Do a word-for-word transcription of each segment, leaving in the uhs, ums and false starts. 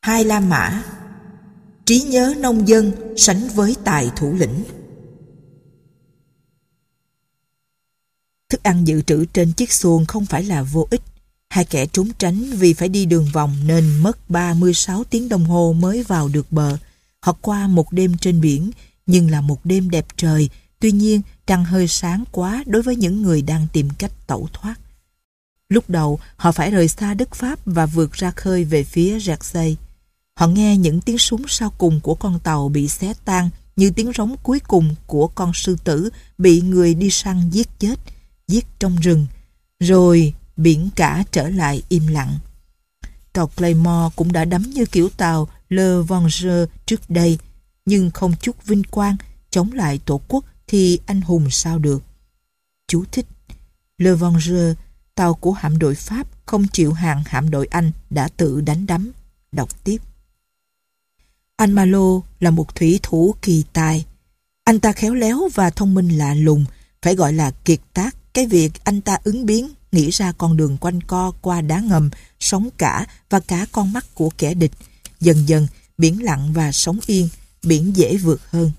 Hai La Mã. Trí nhớ nông dân sánh với tài thủ lĩnh. Thức ăn dự trữ trên chiếc xuồng không phải là vô ích. Hai kẻ trốn tránh vì phải đi đường vòng nên mất ba mươi sáu tiếng đồng hồ mới vào được bờ. Họ qua một đêm trên biển, nhưng là một đêm đẹp trời. Tuy nhiên, trăng hơi sáng quá đối với những người đang tìm cách tẩu thoát. Lúc đầu, họ phải rời xa đất Pháp và vượt ra khơi về phía Jersey. Họ nghe những tiếng súng sau cùng của con tàu bị xé tan, như tiếng rống cuối cùng của con sư tử bị người đi săn giết chết, giết trong rừng. Rồi biển cả trở lại im lặng. Tàu Claymore cũng đã đắm như kiểu tàu Le Vengeur trước đây, nhưng không chút vinh quang, chống lại tổ quốc thì anh hùng sao được. Chú thích: Le Vengeur, tàu của hạm đội Pháp không chịu hàng hạm đội Anh đã tự đánh đắm. Đọc tiếp. Anh Malo là một thủy thủ kỳ tài. Anh ta khéo léo và thông minh lạ lùng, phải gọi là kiệt tác cái việc anh ta ứng biến, nghĩ ra con đường quanh co qua đá ngầm, sóng cả và cả con mắt của kẻ địch. Dần dần, biển lặng và sóng yên, biển dễ vượt hơn.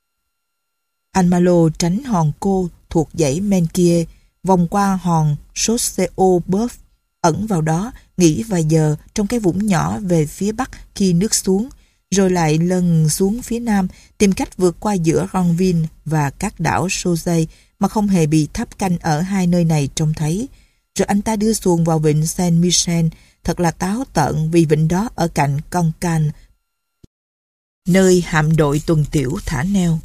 Anh Malo tránh hòn Cô thuộc dãy Menkie, vòng qua hòn Chausseo Boeuf, ẩn vào đó, nghỉ vài giờ trong cái vũng nhỏ về phía bắc khi nước xuống, rồi lại lần xuống phía nam, tìm cách vượt qua giữa Ranville và các đảo Sauzay mà không hề bị tháp canh ở hai nơi này trông thấy. Rồi anh ta đưa xuồng vào vịnh Saint-Michel, thật là táo tợn vì vịnh đó ở cạnh Cancale, nơi hạm đội tuần tiễu thả neo.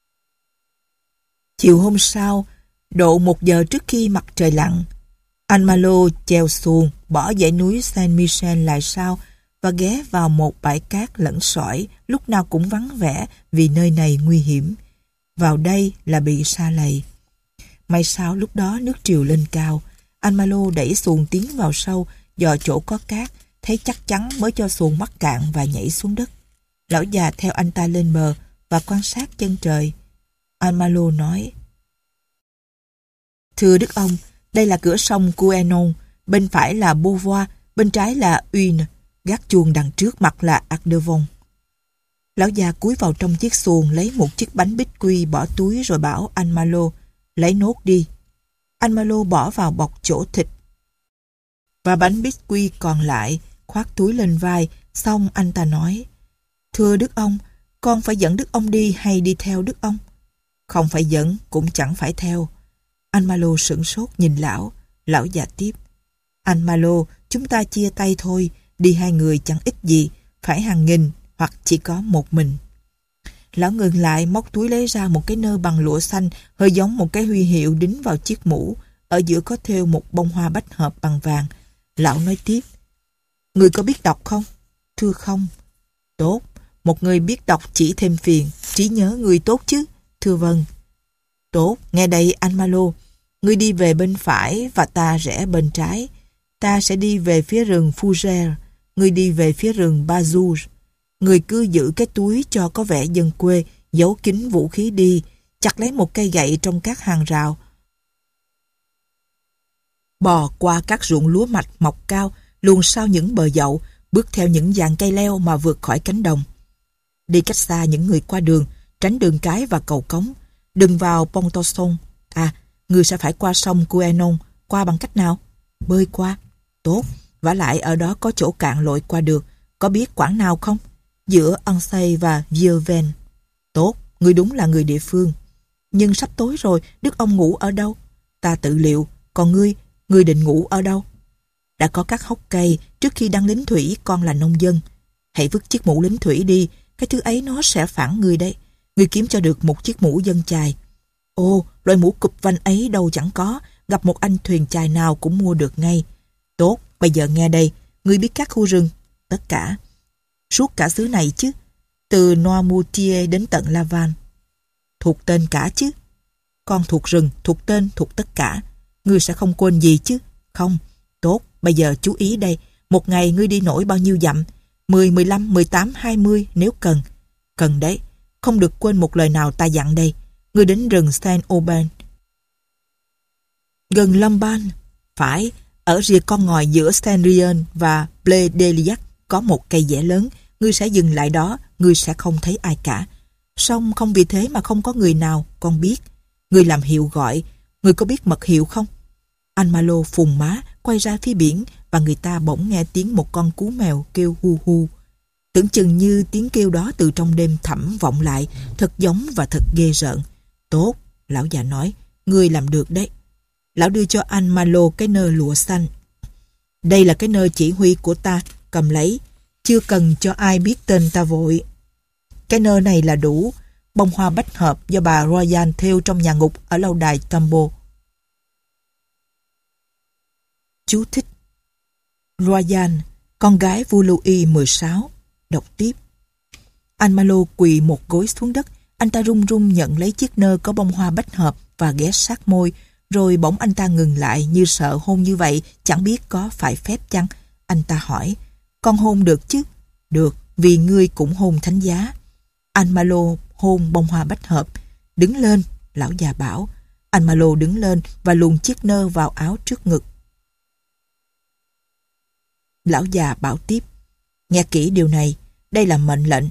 Chiều hôm sau, độ một giờ trước khi mặt trời lặn, anh Malo chèo xuồng bỏ dãy núi Saint-Michel lại sau và ghé vào một bãi cát lẫn sỏi lúc nào cũng vắng vẻ vì nơi này nguy hiểm. Vào đây là bị sa lầy. May sao lúc đó nước triều lên cao, anh Malo đẩy xuồng tiến vào sâu, dò chỗ có cát, thấy chắc chắn mới cho xuồng mắc cạn và nhảy xuống đất. Lão già theo anh ta lên bờ và quan sát chân trời. Anh Malo nói: Thưa Đức ông, đây là cửa sông Couesnon, bên phải là Beauvoir, bên trái là Uyne, gác chuông đằng trước mặt là Ardevon. Lão già cúi vào trong chiếc xuồng lấy một chiếc bánh bích quy bỏ túi rồi bảo anh Malo: Lấy nốt đi. Anh Malo bỏ vào bọc chỗ thịt và bánh bích quy còn lại, khoác túi lên vai. Xong anh ta nói: Thưa Đức ông, con phải dẫn Đức ông đi hay đi theo Đức ông? Không phải dẫn, cũng chẳng phải theo. Anh Malo sửng sốt nhìn lão. Lão già tiếp: Anh Malo, chúng ta chia tay thôi. Đi hai người chẳng ích gì, phải hàng nghìn hoặc chỉ có một mình. Lão ngừng lại, móc túi lấy ra một cái nơ bằng lụa xanh, hơi giống một cái huy hiệu đính vào chiếc mũ. Ở giữa có thêu một bông hoa bách hợp bằng vàng. Lão nói tiếp: Người có biết đọc không? Thưa không. Tốt, một người biết đọc chỉ thêm phiền. Trí nhớ người tốt chứ? Thưa vâng. Tốt, nghe đây anh Malo. Ngươi đi về bên phải và ta rẽ bên trái. Ta sẽ đi về phía rừng Fougère, ngươi đi về phía rừng Bazouge. Ngươi cứ giữ cái túi cho có vẻ dân quê, giấu kín vũ khí đi, chặt lấy một cây gậy trong các hàng rào. Bò qua các ruộng lúa mạch mọc cao, luồn sau những bờ dậu, bước theo những dàn cây leo mà vượt khỏi cánh đồng. Đi cách xa những người qua đường, tránh đường cái và cầu cống. Đừng vào Pontorson. À, ngươi sẽ phải qua sông Couesnon. Qua bằng cách nào? Bơi qua. Tốt, vả lại ở đó có chỗ cạn lội qua được. Có biết quãng nào không? Giữa Ansay và Vieuvenne. Tốt, ngươi đúng là người địa phương. Nhưng sắp tối rồi, Đức ông ngủ ở đâu? Ta tự liệu. Còn ngươi, ngươi định ngủ ở đâu? Đã có các hốc cây. Trước khi đăng lính thủy, con là nông dân. Hãy vứt chiếc mũ lính thủy đi. Cái thứ ấy nó sẽ phản ngươi đấy. Ngươi kiếm cho được một chiếc mũ dân chài. Ồ, loại mũ cụp vanh ấy đâu chẳng có. Gặp một anh thuyền chài nào cũng mua được ngay. Tốt, bây giờ nghe đây. Ngươi biết các khu rừng? Tất cả. Suốt cả xứ này chứ. Từ Noirmoutier đến tận Laval. Thuộc tên cả chứ. Con thuộc rừng, thuộc tên, thuộc tất cả. Ngươi sẽ không quên gì chứ? Không. Tốt, bây giờ chú ý đây. Một ngày ngươi đi nổi bao nhiêu dặm? mười, mười lăm, mười tám, hai mươi nếu cần. Cần đấy. Không được quên một lời nào ta dặn đây. Ngươi đến rừng Saint-Aubin. Gần Lamballe. Phải, ở rìa con ngòi giữa Saint-Rien và Ble-d'Eliac. có một cây dẻ lớn, ngươi sẽ dừng lại đó, ngươi sẽ không thấy ai cả. Song không vì thế mà không có người nào, con biết. Ngươi làm hiệu gọi, ngươi có biết mật hiệu không? Anh Malo phùng má, quay ra phía biển và người ta bỗng nghe tiếng một con cú mèo kêu hu hu. Tưởng chừng như tiếng kêu đó từ trong đêm thẳm vọng lại, thật giống và thật ghê rợn. Tốt, lão già nói, ngươi làm được đấy. Lão đưa cho anh Malo cái nơ lụa xanh. Đây là cái nơ chỉ huy của ta, cầm lấy. Chưa cần cho ai biết tên ta vội. Cái nơ này là đủ. Bông hoa bách hợp do bà Royan thêu trong nhà ngục ở lâu đài Tambo. Chú thích. Royan, con gái vua Louis mười sáu. Đọc tiếp. Anh Malo quỳ một gối xuống đất. Anh ta run run nhận lấy chiếc nơ có bông hoa bách hợp và ghé sát môi. Rồi bỗng anh ta ngừng lại như sợ hôn như vậy chẳng biết có phải phép chăng. Anh ta hỏi, con hôn được chứ? Được, vì ngươi cũng hôn thánh giá. Anh Malo hôn bông hoa bách hợp. Đứng lên, lão già bảo. Anh Malo đứng lên và luồn chiếc nơ vào áo trước ngực. Lão già bảo tiếp, nghe kỹ điều này, đây là mệnh lệnh.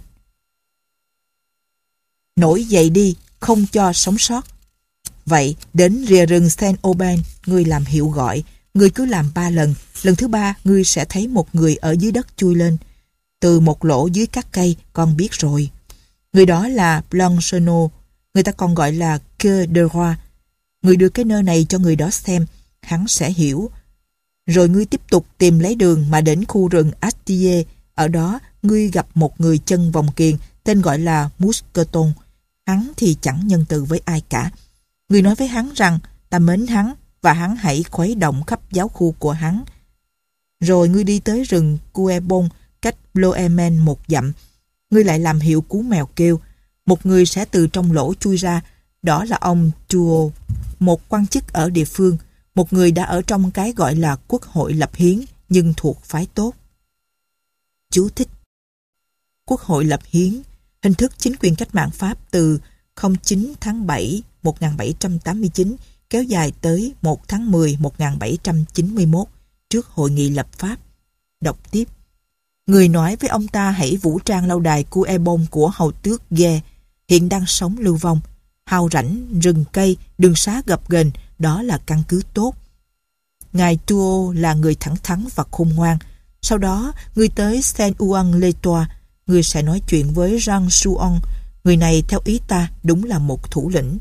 Nổi dậy đi, không cho sống sót. Vậy, đến rìa rừng Saint-Aubin, ngươi làm hiệu gọi, ngươi cứ làm ba lần, lần thứ ba ngươi sẽ thấy một người ở dưới đất chui lên. Từ một lỗ dưới các cây, con biết rồi. Người đó là Blanchenoux, người ta còn gọi là Cœur de Roi. Ngươi đưa cái nơ này cho người đó xem, hắn sẽ hiểu. Rồi ngươi tiếp tục tìm lấy đường mà đến khu rừng Astier. Ở đó, ngươi gặp một người chân vòng kiềng, tên gọi là Mousqueton. Hắn thì chẳng nhân từ với ai cả. Ngươi nói với hắn rằng ta mến hắn và hắn hãy khuấy động khắp giáo khu của hắn. Rồi ngươi đi tới rừng Cuebon cách Bloemen một dặm. Ngươi lại làm hiệu cú mèo kêu. Một người sẽ từ trong lỗ chui ra. Đó là ông Tuo, một quan chức ở địa phương. Một người đã ở trong cái gọi là quốc hội lập hiến nhưng thuộc phái tốt. Chú thích. Quốc hội lập hiến, hình thức chính quyền cách mạng Pháp từ không chín tháng bảy một nghìn bảy trăm tám mươi chín kéo dài tới một tháng mười một nghìn bảy trăm chín mươi mốt trước hội nghị lập Pháp. Đọc tiếp. Người nói với ông ta hãy vũ trang lâu đài Cuebon của hầu tước Ghê, hiện đang sống lưu vong. Hào rảnh, rừng cây, đường xá gập ghềnh, đó là căn cứ tốt. Ngài Tuo là người thẳng thắn và khôn ngoan. Sau đó, người tới Saint-Ouen-les-Tois, người sẽ nói chuyện với Jean Chouan. Người này theo ý ta đúng là một thủ lĩnh.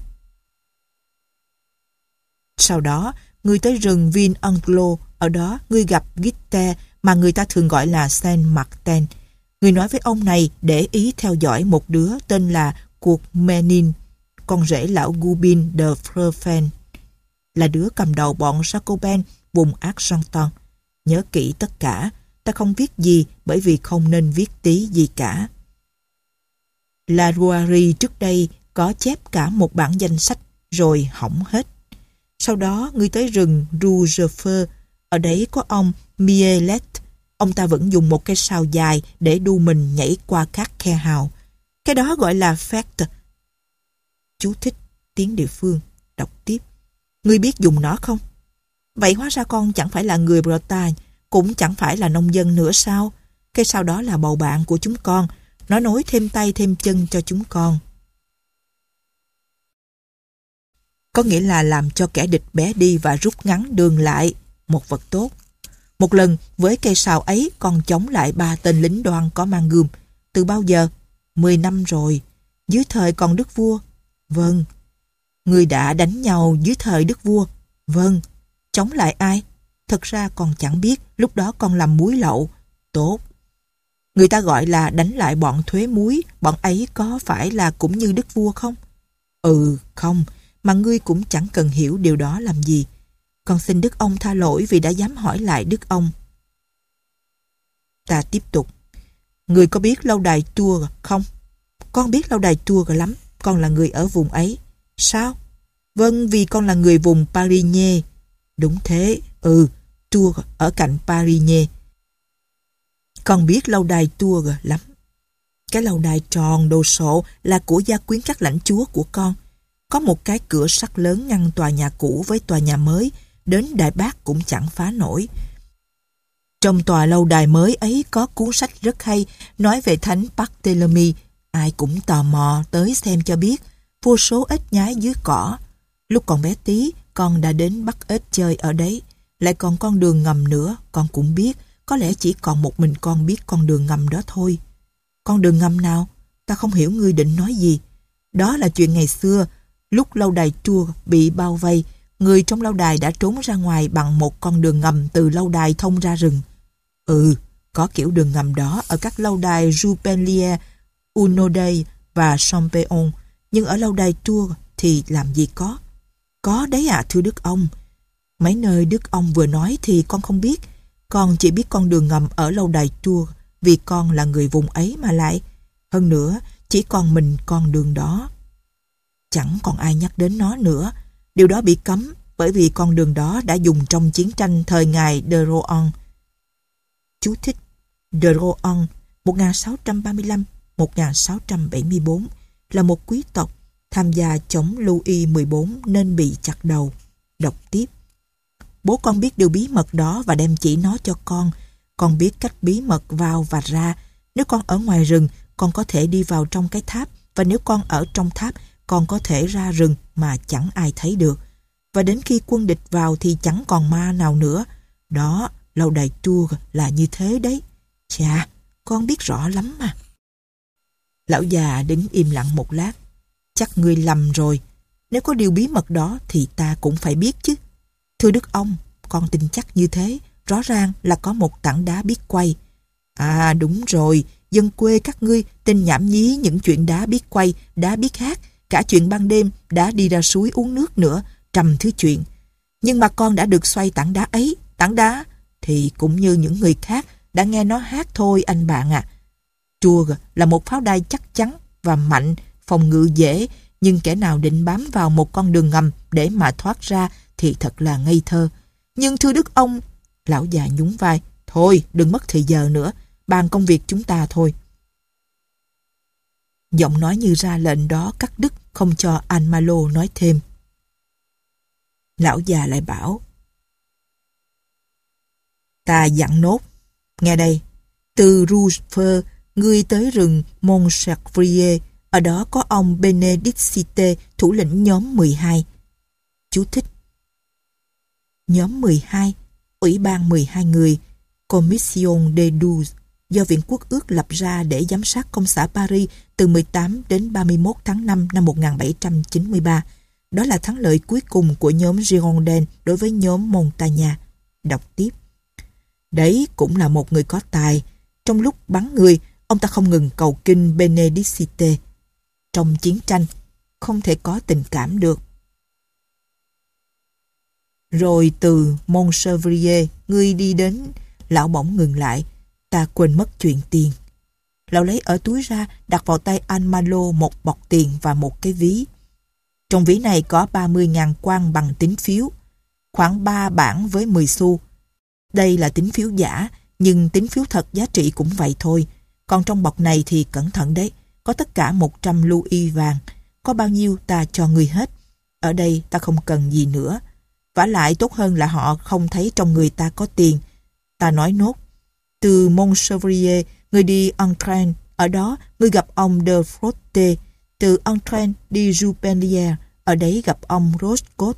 Sau đó, người tới rừng Vin-Anglo, ở đó người gặp Guitte mà người ta thường gọi là Saint-Martin. Người nói với ông này để ý theo dõi một đứa tên là Courmenin, con rể lão Goubin de Frefen, là đứa cầm đầu bọn Jacobin vùng Argenton. Nhớ kỹ tất cả, ta không viết gì bởi vì không nên viết tí gì cả. La Rouarie trước đây có chép cả một bản danh sách rồi hỏng hết. Sau đó ngươi tới rừng Rougefeu, ở đấy có ông Mielet. Ông ta vẫn dùng một cây sào dài để đu mình nhảy qua các khe hào. Cái đó gọi là fête. Chú thích tiếng địa phương. Đọc tiếp. Ngươi biết dùng nó không? Vậy hóa ra con chẳng phải là người Bretagne, cũng chẳng phải là nông dân nữa sao? Cái sào đó là bầu bạn của chúng con. Nó nối thêm tay thêm chân cho chúng con. Có nghĩa là làm cho kẻ địch bé đi và rút ngắn đường lại. Một vật tốt. Một lần với cây sào ấy con chống lại ba tên lính đoan có mang gươm. Từ bao giờ? Mười năm rồi. Dưới thời còn đức vua? Vâng. Người đã đánh nhau dưới thời đức vua? Vâng. Chống lại ai? Thật ra con chẳng biết. Lúc đó con làm muối lậu. Tốt. Người ta gọi là đánh lại bọn thuế muối. Bọn ấy có phải là cũng như đức vua không? Ừ, không. Mà ngươi cũng chẳng cần hiểu điều đó làm gì. Con xin đức ông tha lỗi vì đã dám hỏi lại đức ông. Ta tiếp tục. Ngươi có biết lâu đài Tours không? Con biết lâu đài Tours lắm. Con là người ở vùng ấy. Sao? Vâng, vì con là người vùng Parigny. Đúng thế. Ừ, Tours ở cạnh Parigny. Con biết lâu đài Tours lắm. Cái lâu đài tròn đồ sộ là của gia quyến các lãnh chúa của con. Có một cái cửa sắt lớn ngăn tòa nhà cũ với tòa nhà mới, đến Đại Bác cũng chẳng phá nổi. Trong tòa lâu đài mới ấy có cuốn sách rất hay nói về thánh Barthélemy. Ai cũng tò mò tới xem cho biết. Vô số ếch nhái dưới cỏ. Lúc còn bé tí, con đã đến bắt ếch chơi ở đấy. Lại còn con đường ngầm nữa, con cũng biết. Có lẽ chỉ còn một mình con biết con đường ngầm đó thôi. Con đường ngầm nào? Ta không hiểu ngươi định nói gì. Đó là chuyện ngày xưa, lúc lâu đài Tours bị bao vây, người trong lâu đài đã trốn ra ngoài bằng một con đường ngầm từ lâu đài thông ra rừng. Ừ, có kiểu đường ngầm đó ở các lâu đài Jupenlier, Unodey và Champion, nhưng ở lâu đài Tours thì làm gì có. Có đấy à thưa Đức ông. Mấy nơi Đức ông vừa nói thì con không biết. Con chỉ biết con đường ngầm ở lâu đài Tours vì con là người vùng ấy mà lại. Hơn nữa, chỉ còn mình con đường đó. Chẳng còn ai nhắc đến nó nữa. Điều đó bị cấm bởi vì con đường đó đã dùng trong chiến tranh thời ngài de Rohan. Chú thích: De Rohan một nghìn sáu trăm ba mươi lăm đến một nghìn sáu trăm bảy mươi tư là một quý tộc tham gia chống Louis mười bốn nên bị chặt đầu. Đọc tiếp: bố con biết điều bí mật đó và đem chỉ nó cho con. Con biết cách bí mật vào và ra. Nếu con ở ngoài rừng, con có thể đi vào trong cái tháp, và nếu con ở trong tháp, con có thể ra rừng mà chẳng ai thấy được. Và đến khi quân địch vào thì chẳng còn ma nào nữa. Đó, lâu đài Tours là như thế đấy. Chà, con biết rõ lắm mà. Lão già đứng im lặng một lát. Chắc ngươi lầm rồi. Nếu có điều bí mật đó thì ta cũng phải biết chứ. Thưa Đức ông, con tin chắc như thế. Rõ ràng là có một tảng đá biết quay. À đúng rồi, dân quê các ngươi tin nhảm nhí những chuyện đá biết quay, đá biết hát, cả chuyện ban đêm đã đi ra suối uống nước nữa, trăm thứ chuyện. Nhưng mà con đã được xoay tảng đá ấy. Tảng đá thì cũng như những người khác đã nghe nó hát thôi anh bạn ạ. À. Tours là một pháo đài chắc chắn và mạnh, phòng ngự dễ, nhưng kẻ nào định bám vào một con đường ngầm để mà thoát ra thì thật là ngây thơ. Nhưng thưa Đức ông, lão già nhún vai, thôi đừng mất thời giờ nữa, bàn công việc chúng ta thôi. Giọng nói như ra lệnh đó cắt đứt, không cho anh Malo nói thêm. Lão già lại bảo, ta dặn nốt, nghe đây, từ Rochefort, ngươi tới rừng Montchevrier, ở đó có ông Benedicite, thủ lĩnh nhóm mười hai. Chú thích: nhóm mười hai, Ủy ban mười hai người, Commission des douze, do Viện Quốc ước lập ra để giám sát công xã Paris từ mười tám đến ba mươi mốt tháng năm năm một nghìn bảy trăm chín mươi ba. Đó là thắng lợi cuối cùng của nhóm Girondin đối với nhóm Montagnard. Đọc tiếp. Đấy cũng là một người có tài. Trong lúc bắn người, ông ta không ngừng cầu kinh Benedicite. Trong chiến tranh, không thể có tình cảm được. Rồi từ Montchevrier, ngươi đi đến... Lão bỗng ngừng lại. Ta quên mất chuyện tiền. Lão lấy ở túi ra, đặt vào tay anh Malo một bọc tiền và một cái ví. Trong ví này có ba mươi ngàn quan bằng tín phiếu, khoảng ba bảng với mười xu. Đây là tín phiếu giả, nhưng tín phiếu thật giá trị cũng vậy thôi. Còn trong bọc này thì cẩn thận đấy, có tất cả một trăm louis vàng. Có bao nhiêu ta cho người hết. Ở đây ta không cần gì nữa. Vả lại tốt hơn là họ không thấy trong người ta có tiền. Ta nói nốt. Từ Montchevrier, người đi Entrain, ở đó người gặp ông de Frotte. Từ Entrain đi Jupenlier, ở đấy gặp ông Rochecot.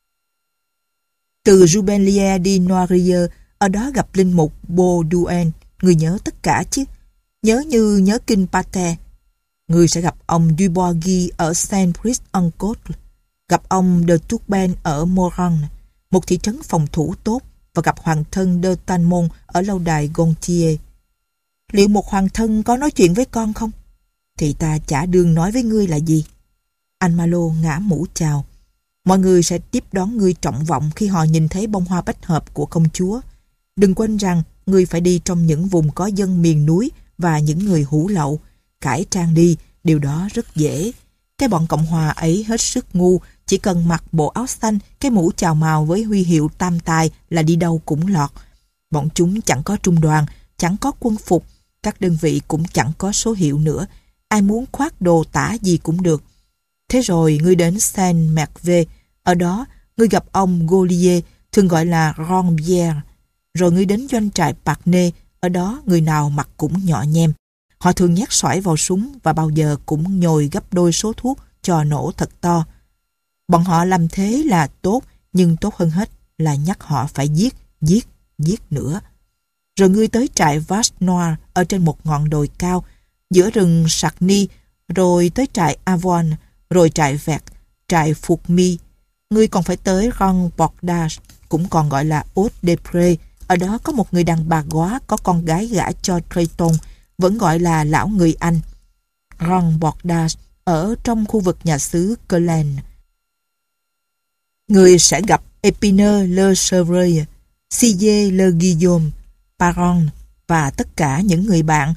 Từ Jupenlier đi Noirier, ở đó gặp linh mục Baudouin. Người nhớ tất cả chứ. Nhớ như nhớ kinh Pater. Người sẽ gặp ông Dubois ở Saint-Priest-en-Côte, gặp ông de Tourben ở Moran, một thị trấn phòng thủ tốt, và gặp hoàng thân de Talmont ở lâu đài Gontier. Liệu một hoàng thân có nói chuyện với con không? Thì ta chả đương nói với ngươi là gì. Anh Malo ngã mũ chào. Mọi người sẽ tiếp đón ngươi trọng vọng khi họ nhìn thấy bông hoa bách hợp của công chúa. Đừng quên rằng ngươi phải đi trong những vùng có dân miền núi và những người hủ lậu. Cải trang đi, điều đó rất dễ. Cái bọn Cộng hòa ấy hết sức ngu, chỉ cần mặc bộ áo xanh, cái mũ chào màu với huy hiệu tam tài là đi đâu cũng lọt. Bọn chúng chẳng có trung đoàn, chẳng có quân phục, các đơn vị cũng chẳng có số hiệu nữa. Ai muốn khoác đồ tả gì cũng được. Thế rồi ngươi đến Saint-Merve, ở đó ngươi gặp ông Gaulier, thường gọi là Ronbière. Rồi ngươi đến doanh trại Bạc Nê, ở đó người nào mặt cũng nhỏ nhem. Họ thường nhét xoải vào súng và bao giờ cũng nhồi gấp đôi số thuốc cho nổ thật to. Bọn họ làm thế là tốt, nhưng tốt hơn hết là nhắc họ phải giết, giết, giết nữa. Rồi ngươi tới trại Vache Noire ở trên một ngọn đồi cao, giữa rừng Sarny, rồi tới trại Avon, rồi trại Vert, trại Fourmi. Ngươi còn phải tới Grand Bordage, cũng còn gọi là Haut-des-Prés. Ở đó có một người đàn bà góa có con gái gả cho Traiton, vẫn gọi là lão người Anh. Grand Bordage ở trong khu vực nhà xứ Colan. Người sẽ gặp Épineux le Chevreuil, Sillé le Guillaume, Paron và tất cả những người bạn.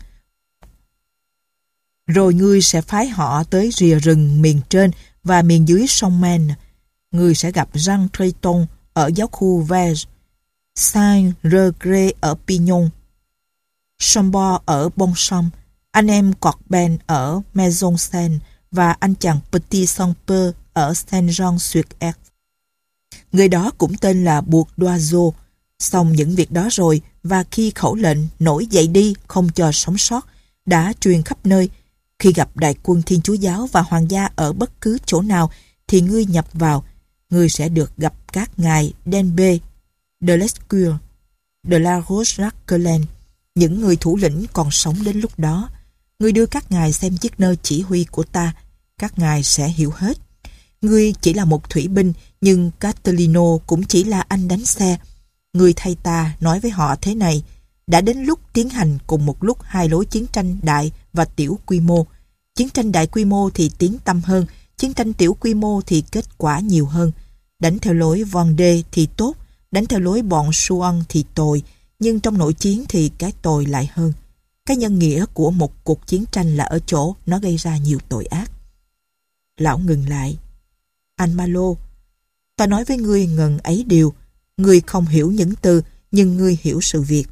Rồi ngươi sẽ phái họ tới rìa rừng miền trên và miền dưới sông Maine. Ngươi sẽ gặp Jean Traiton ở giáo khu Verge, Saint-Regret ở Pignon, Chambord ở Bonchamp, anh em Corbin ở Maison Seine và anh chàng Petit Saint-Peu ở Saint-Jean-sur-Erdre. Người đó cũng tên là Buộc Doiseau. Xong những việc đó rồi, và khi khẩu lệnh nổi dậy đi không cho sống sót đã truyền khắp nơi, khi gặp đại quân Thiên Chúa Giáo và hoàng gia ở bất cứ chỗ nào thì ngươi nhập vào, ngươi sẽ được gặp các ngài Denbe, de Lescure, de la Roche-Jacqueline, những người thủ lĩnh còn sống đến lúc đó. Ngươi đưa các ngài xem chiếc nơ chỉ huy của ta, các ngài sẽ hiểu hết. Ngươi chỉ là một thủy binh, nhưng Catalino cũng chỉ là anh đánh xe. Ngươi thay ta nói với họ thế này: đã đến lúc tiến hành cùng một lúc hai lối chiến tranh đại và tiểu quy mô. Chiến tranh đại quy mô thì tiếng tăm hơn, chiến tranh tiểu quy mô thì kết quả nhiều hơn. Đánh theo lối Vendée thì tốt, đánh theo lối bọn Souan thì tồi, nhưng trong nội chiến thì cái tồi lại hơn. Cái nhân nghĩa của một cuộc chiến tranh là ở chỗ nó gây ra nhiều tội ác. Lão ngừng lại. Anh Malo, ta nói với ngươi ngần ấy điều. Ngươi không hiểu những từ, nhưng ngươi hiểu sự việc.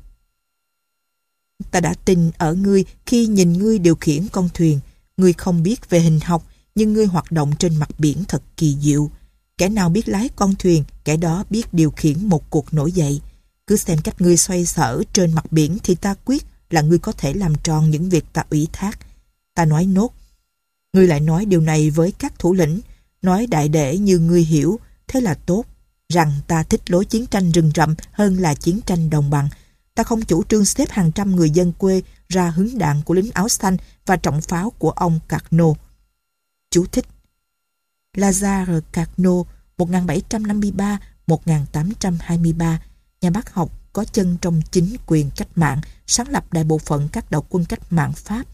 Ta đã tin ở ngươi khi nhìn ngươi điều khiển con thuyền. Ngươi không biết về hình học, nhưng ngươi hoạt động trên mặt biển thật kỳ diệu. Kẻ nào biết lái con thuyền, kẻ đó biết điều khiển một cuộc nổi dậy. Cứ xem cách ngươi xoay sở trên mặt biển thì ta quyết là ngươi có thể làm tròn những việc ta ủy thác. Ta nói nốt. Ngươi lại nói điều này với các thủ lĩnh, nói đại để như ngươi hiểu, thế là tốt, rằng ta thích lối chiến tranh rừng rậm hơn là chiến tranh đồng bằng. Ta không chủ trương xếp hàng trăm người dân quê ra hứng đạn của lính áo xanh và trọng pháo của ông Carnot. Chú thích: Lazare Carnot, một nghìn bảy trăm năm mươi ba đến một nghìn tám trăm hai mươi ba, nhà bác học có chân trong chính quyền cách mạng, sáng lập đại bộ phận các đạo quân cách mạng Pháp.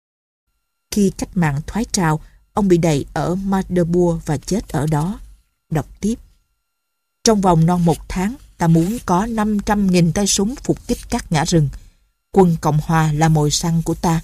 Khi cách mạng thoái trào, ông bị đày ở Magdebourg và chết ở đó. Đọc tiếp: trong vòng non một tháng, ta muốn có năm trăm nghìn tay súng phục kích các ngã rừng. Quân Cộng Hòa là mồi săn của ta.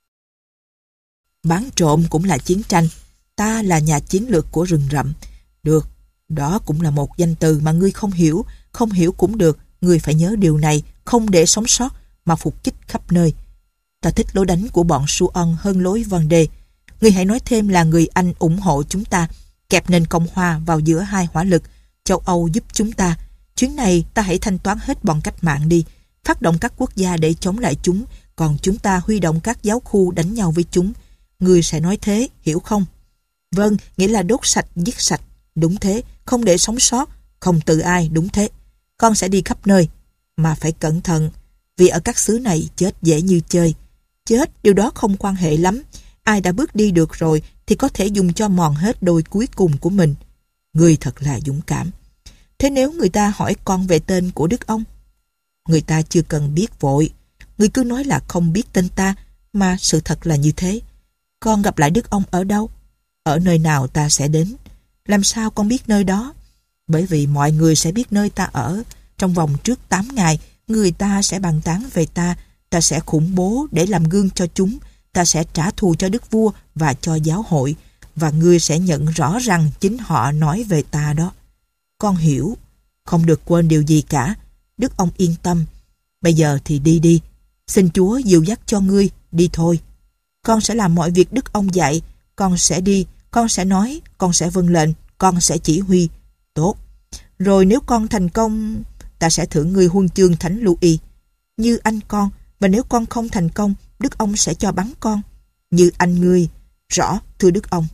Bán trộm cũng là chiến tranh. Ta là nhà chiến lược của rừng rậm. Được, đó cũng là một danh từ mà ngươi không hiểu. Không hiểu cũng được, ngươi phải nhớ điều này, không để sống sót mà phục kích khắp nơi. Ta thích lối đánh của bọn Souan hơn lối Vendée. Ngươi hãy nói thêm là người Anh ủng hộ chúng ta, kẹp nền Cộng Hòa vào giữa hai hỏa lực. Châu Âu giúp chúng ta. Chuyến này ta hãy thanh toán hết bọn cách mạng đi, phát động các quốc gia để chống lại chúng, còn chúng ta huy động các giáo khu đánh nhau với chúng. Ngươi sẽ nói thế, hiểu không? Vâng, nghĩa là đốt sạch, giết sạch. Đúng thế, không để sống sót, không từ ai, đúng thế. Con sẽ đi khắp nơi, mà phải cẩn thận, vì ở các xứ này chết dễ như chơi. Chết, điều đó không quan hệ lắm. Ai đã bước đi được rồi thì có thể dùng cho mòn hết đôi cuối cùng của mình. Ngươi thật là dũng cảm. Thế nếu người ta hỏi con về tên của đức ông? Người ta chưa cần biết vội. Ngươi cứ nói là không biết tên ta, mà sự thật là như thế. Con gặp lại đức ông ở đâu? Ở nơi nào ta sẽ đến. Làm sao con biết nơi đó? Bởi vì mọi người sẽ biết nơi ta ở. Trong vòng trước tám ngày, người ta sẽ bàn tán về ta. Ta sẽ khủng bố để làm gương cho chúng. Ta sẽ trả thù cho đức vua và cho giáo hội. Và ngươi sẽ nhận rõ rằng chính họ nói về ta đó. Con hiểu. Không được quên điều gì cả. Đức ông yên tâm. Bây giờ thì đi đi. Xin Chúa dìu dắt cho ngươi. Đi thôi. Con sẽ làm mọi việc đức ông dạy. Con sẽ đi. Con sẽ nói. Con sẽ vâng lệnh. Con sẽ chỉ huy. Tốt. Rồi nếu con thành công... ta sẽ thưởng ngươi huân chương Thánh Louis. Như anh con, và nếu con không thành công, đức ông sẽ cho bắn con. Như anh ngươi. Rõ, thưa đức ông.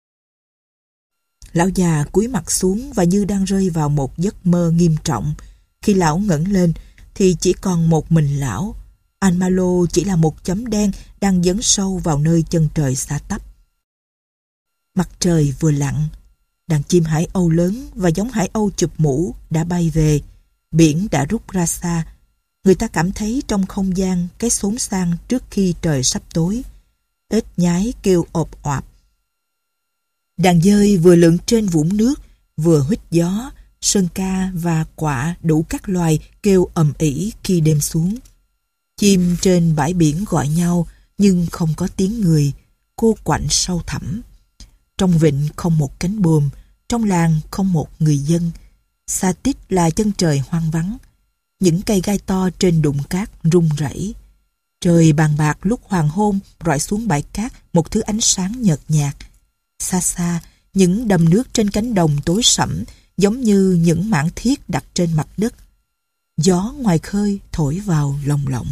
Lão già cúi mặt xuống và như đang rơi vào một giấc mơ nghiêm trọng. Khi lão ngẩng lên thì chỉ còn một mình lão. Anh Malo chỉ là một chấm đen đang dấn sâu vào nơi chân trời xa tắp. Mặt trời vừa lặn, đàn chim hải âu lớn và giống hải âu chụp mũ đã bay về. Biển đã rút ra xa. Người ta cảm thấy trong không gian cái xốn sang trước khi trời sắp tối. Ếch nhái kêu ộp oạp. Đàn dơi vừa lượn trên vũng nước, vừa huýt gió, sơn ca và quạ đủ các loài kêu ầm ĩ khi đêm xuống. Chim trên bãi biển gọi nhau, nhưng không có tiếng người, cô quạnh sâu thẳm. Trong vịnh không một cánh buồm, trong làng không một người dân. Xa tít là chân trời hoang vắng. Những cây gai to trên đụng cát rung rẩy. Trời bàn bạc lúc hoàng hôn rọi xuống bãi cát một thứ ánh sáng nhợt nhạt. Xa xa, những đầm nước trên cánh đồng tối sẫm giống như những mảng thiết đặt trên mặt đất. Gió ngoài khơi thổi vào lồng lộng.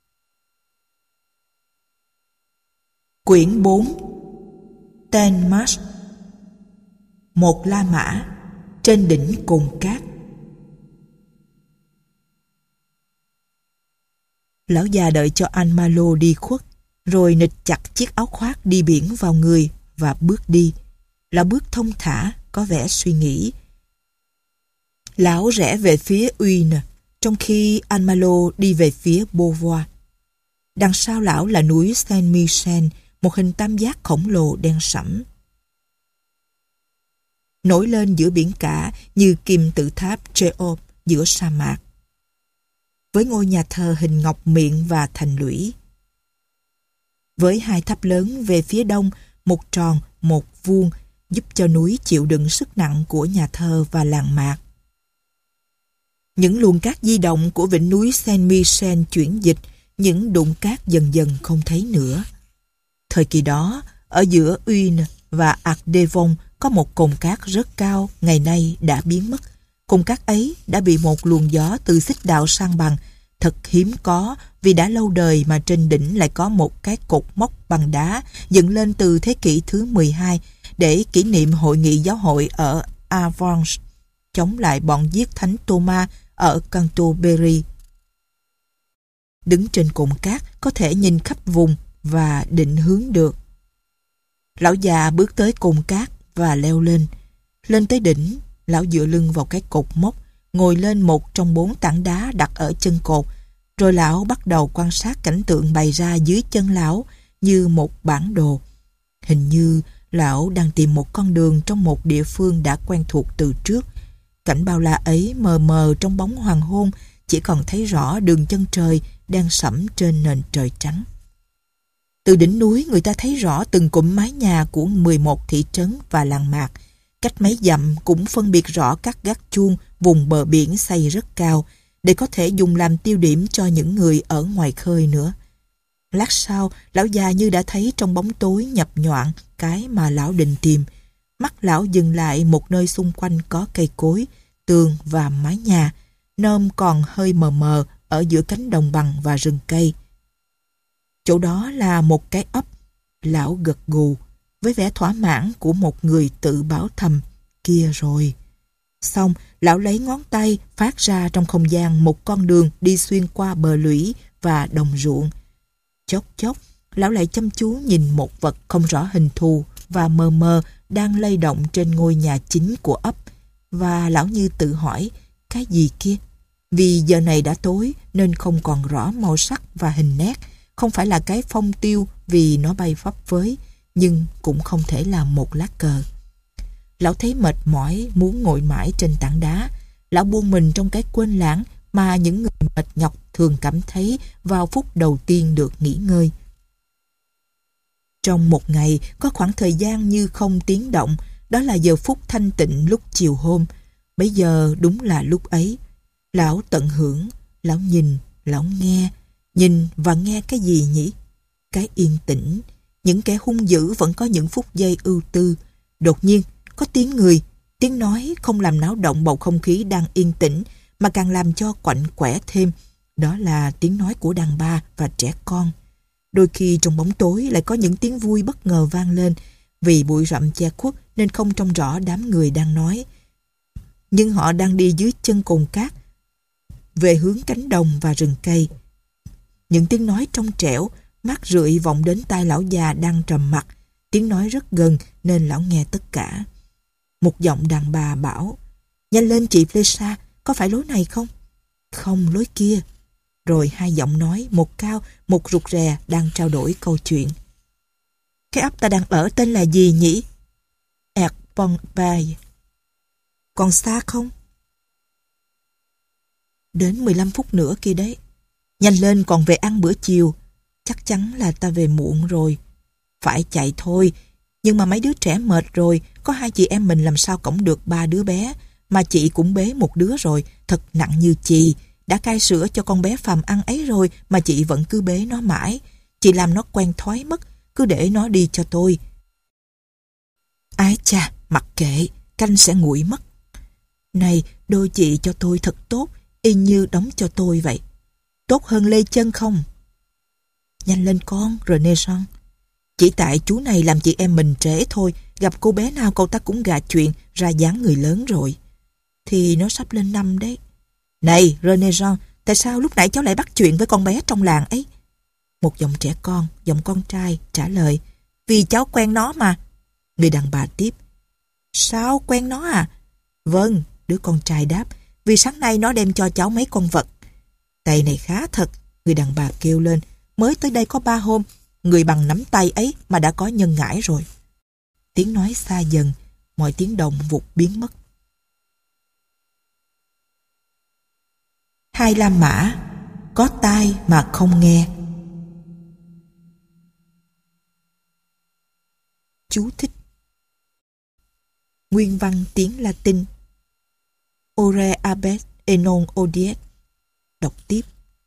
Quyển bốn. Ten Mars. Một La Mã trên đỉnh cồn cát. Lão già đợi cho anh Malo đi khuất, rồi nịt chặt chiếc áo khoác đi biển vào người và bước đi. Lão bước thông thả, có vẻ suy nghĩ. Lão rẽ về phía Uyne, trong khi anh Malo đi về phía Beauvoir. Đằng sau lão là núi Saint-Michel, một hình tam giác khổng lồ đen sẫm. Nổi lên giữa biển cả như kim tự tháp Cheops giữa sa mạc. Với ngôi nhà thờ hình ngọc miệng và thành lũy. Với hai tháp lớn về phía đông, một tròn, một vuông, giúp cho núi chịu đựng sức nặng của nhà thờ và làng mạc. Những luồng cát di động của vịnh núi Saint-Michel chuyển dịch, những đụng cát dần dần không thấy nữa. Thời kỳ đó, ở giữa Uyne và Ardevon có một cồn cát rất cao, ngày nay đã biến mất. Cồn cát ấy đã bị một luồng gió từ xích đạo san bằng, thật hiếm có vì đã lâu đời mà trên đỉnh lại có một cái cột mốc bằng đá dựng lên từ thế kỷ thứ mười hai để kỷ niệm hội nghị giáo hội ở Avranches chống lại bọn giết Thánh Thomas ở Canterbury. Đứng trên cồn cát có thể nhìn khắp vùng và định hướng được. Lão già bước tới cồn cát và leo lên. Lên tới đỉnh, lão dựa lưng vào cái cột mốc, ngồi lên một trong bốn tảng đá đặt ở chân cột, rồi lão bắt đầu quan sát cảnh tượng bày ra dưới chân lão như một bản đồ. Hình như lão đang tìm một con đường trong một địa phương đã quen thuộc từ trước. Cảnh bao la ấy mờ mờ trong bóng hoàng hôn, chỉ còn thấy rõ đường chân trời đen sẫm trên nền trời trắng. Từ đỉnh núi người ta thấy rõ từng cụm mái nhà của mười một thị trấn và làng mạc. Cách mấy dặm cũng phân biệt rõ các gác chuông vùng bờ biển xây rất cao để có thể dùng làm tiêu điểm cho những người ở ngoài khơi nữa. Lát sau, lão già như đã thấy trong bóng tối nhập nhoạng cái mà lão định tìm. Mắt lão dừng lại một nơi xung quanh có cây cối, tường và mái nhà, nôm còn hơi mờ mờ ở giữa cánh đồng bằng và rừng cây. Chỗ đó là một cái ấp. Lão gật gù với vẻ thỏa mãn của một người tự bảo thầm, kia rồi. Xong, lão lấy ngón tay phát ra trong không gian một con đường đi xuyên qua bờ lũy và đồng ruộng. Chốc chốc, lão lại chăm chú nhìn một vật không rõ hình thù và mờ mờ đang lay động trên ngôi nhà chính của ấp. Và lão như tự hỏi, cái gì kia? Vì giờ này đã tối nên không còn rõ màu sắc và hình nét. Không phải là cái phong tiêu vì nó bay phấp phới, nhưng cũng không thể là một lá cờ. Lão thấy mệt mỏi muốn ngồi mãi trên tảng đá. Lão buông mình trong cái quên lãng mà những người mệt nhọc thường cảm thấy vào phút đầu tiên được nghỉ ngơi. Trong một ngày có khoảng thời gian như không tiếng động, đó là giờ phút thanh tịnh lúc chiều hôm. Bây giờ đúng là lúc ấy. Lão tận hưởng, lão nhìn, lão nghe. Nhìn và nghe cái gì nhỉ? Cái yên tĩnh. Những kẻ hung dữ vẫn có những phút giây ưu tư. Đột nhiên, có tiếng người, tiếng nói không làm náo động bầu không khí đang yên tĩnh, mà càng làm cho quạnh quẻ thêm, đó là tiếng nói của đàn bà và trẻ con. Đôi khi trong bóng tối lại có những tiếng vui bất ngờ vang lên, vì bụi rậm che khuất nên không trông rõ đám người đang nói. Nhưng họ đang đi dưới chân cồn cát, về hướng cánh đồng và rừng cây. Những tiếng nói trong trẻo, mát rượi vọng đến tai lão già đang trầm mặc. Tiếng nói rất gần nên lão nghe tất cả. Một giọng đàn bà bảo: "Nhanh lên chị Flesa, có phải lối này không?" "Không, lối kia." Rồi hai giọng nói, một cao, một rụt rè đang trao đổi câu chuyện. "Cái ấp ta đang ở tên là gì nhỉ?" "Ert Pompey." "Còn xa không?" "Đến mười lăm phút nữa kia đấy." "Nhanh lên còn về ăn bữa chiều." "Chắc chắn là ta về muộn rồi." "Phải chạy thôi, nhưng mà mấy đứa trẻ mệt rồi, có hai chị em mình làm sao cõng được ba đứa bé, mà chị cũng bế một đứa rồi, thật nặng như chì. Đã cai sữa cho con bé Phàm ăn ấy rồi mà chị vẫn cứ bế nó mãi. Chị làm nó quen thói mất, cứ để nó đi cho tôi." "Ái cha, mặc kệ, canh sẽ nguội mất." "Này, đôi chị cho tôi thật tốt, y như đóng cho tôi vậy." "Tốt hơn Lê Chân không?" "Nhanh lên con, Renaissance. Chỉ tại chú này làm chị em mình trễ thôi, gặp cô bé nào cậu ta cũng gà chuyện, ra dáng người lớn rồi." "Thì nó sắp lên năm đấy." "Này, Renaissance, tại sao lúc nãy cháu lại bắt chuyện với con bé trong làng ấy?" Một giọng trẻ con, giọng con trai trả lời: "Vì cháu quen nó mà." Người đàn bà tiếp: "Sao, quen nó à?" "Vâng," đứa con trai đáp, "vì sáng nay nó đem cho cháu mấy con vật." "Tay này khá thật," người đàn bà kêu lên, "mới tới đây có ba hôm, người bằng nắm tay ấy mà đã có nhân ngãi rồi." Tiếng nói xa dần, mọi tiếng động vụt biến mất. Hai La Mã, có tai mà không nghe. Chú thích: Nguyên văn tiếng Latin. Ore abet e non odiet. Đọc tiếp.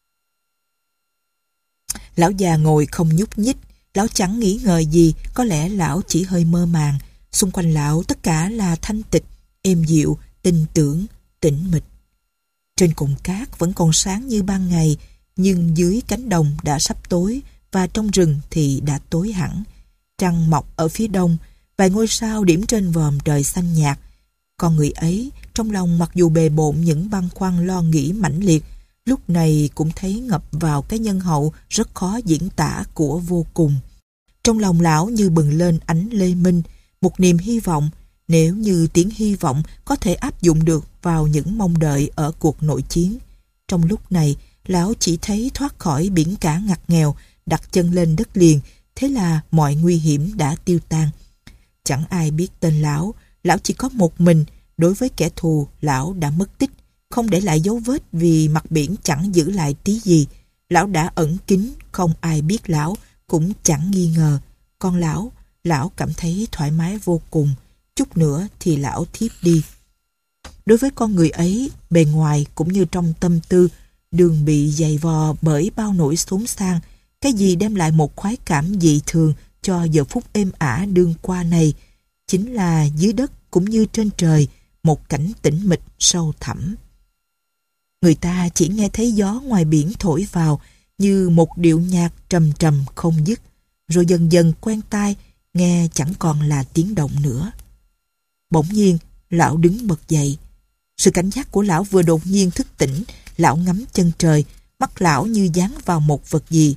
Lão già ngồi không nhúc nhích. Lão chẳng nghĩ ngợi gì, có lẽ lão chỉ hơi mơ màng. Xung quanh lão tất cả là thanh tịch, êm dịu, tin tưởng, tĩnh mịch. Trên cồn cát vẫn còn sáng như ban ngày, nhưng dưới cánh đồng đã sắp tối và trong rừng thì đã tối hẳn. Trăng mọc ở phía đông, vài ngôi sao điểm trên vòm trời xanh nhạt. Con người ấy, trong lòng mặc dù bề bộn những băn khoăn lo nghĩ mãnh liệt, lúc này cũng thấy ngập vào cái nhân hậu rất khó diễn tả của vô cùng. Trong lòng lão như bừng lên ánh lê minh, một niềm hy vọng, nếu như tiếng hy vọng có thể áp dụng được vào những mong đợi ở cuộc nội chiến. Trong lúc này, lão chỉ thấy thoát khỏi biển cả ngặt nghèo, đặt chân lên đất liền, thế là mọi nguy hiểm đã tiêu tan. Chẳng ai biết tên lão, lão chỉ có một mình, đối với kẻ thù lão đã mất tích, không để lại dấu vết vì mặt biển chẳng giữ lại tí gì. Lão đã ẩn kín, không ai biết lão, cũng chẳng nghi ngờ. Còn lão, lão cảm thấy thoải mái vô cùng, chút nữa thì lão thiếp đi. Đối với con người ấy, bề ngoài cũng như trong tâm tư, đường bị dày vò bởi bao nỗi xốn xang, cái gì đem lại một khoái cảm dị thường cho giờ phút êm ả đương qua này, chính là dưới đất cũng như trên trời, một cảnh tĩnh mịch sâu thẳm. Người ta chỉ nghe thấy gió ngoài biển thổi vào như một điệu nhạc trầm trầm không dứt, rồi dần dần quen tai, nghe chẳng còn là tiếng động nữa. Bỗng nhiên, lão đứng bật dậy. Sự cảnh giác của lão vừa đột nhiên thức tỉnh, lão ngắm chân trời, mắt lão như dán vào một vật gì.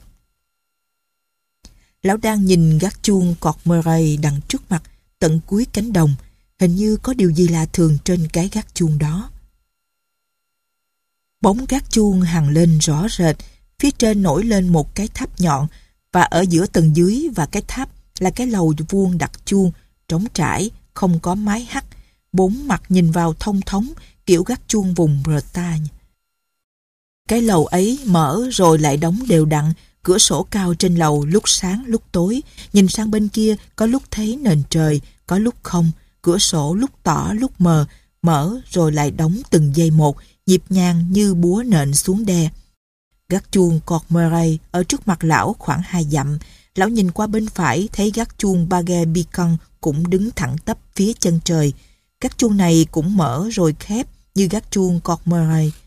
Lão đang nhìn gác chuông cọt Murray đằng trước mặt, tận cuối cánh đồng, hình như có điều gì lạ thường trên cái gác chuông đó. Bóng gác chuông hằn lên rõ rệt, phía trên nổi lên một cái tháp nhọn, và ở giữa tầng dưới và cái tháp là cái lầu vuông đặt chuông, trống trải, không có mái hắt, bốn mặt nhìn vào thông thống, kiểu gác chuông vùng Bretagne. Cái lầu ấy mở rồi lại đóng đều đặn, cửa sổ cao trên lầu lúc sáng lúc tối, nhìn sang bên kia có lúc thấy nền trời, có lúc không, cửa sổ lúc tỏ lúc mờ, mở rồi lại đóng từng giây một, nhịp nhàng như búa nện xuống đe. Gác chuông cọt Murray ở trước mặt lão khoảng hai dặm, lão nhìn qua bên phải thấy gác chuông Baguette Beacon cũng đứng thẳng tắp phía chân trời. Gác chuông này cũng mở rồi khép như gác chuông cọt Murray.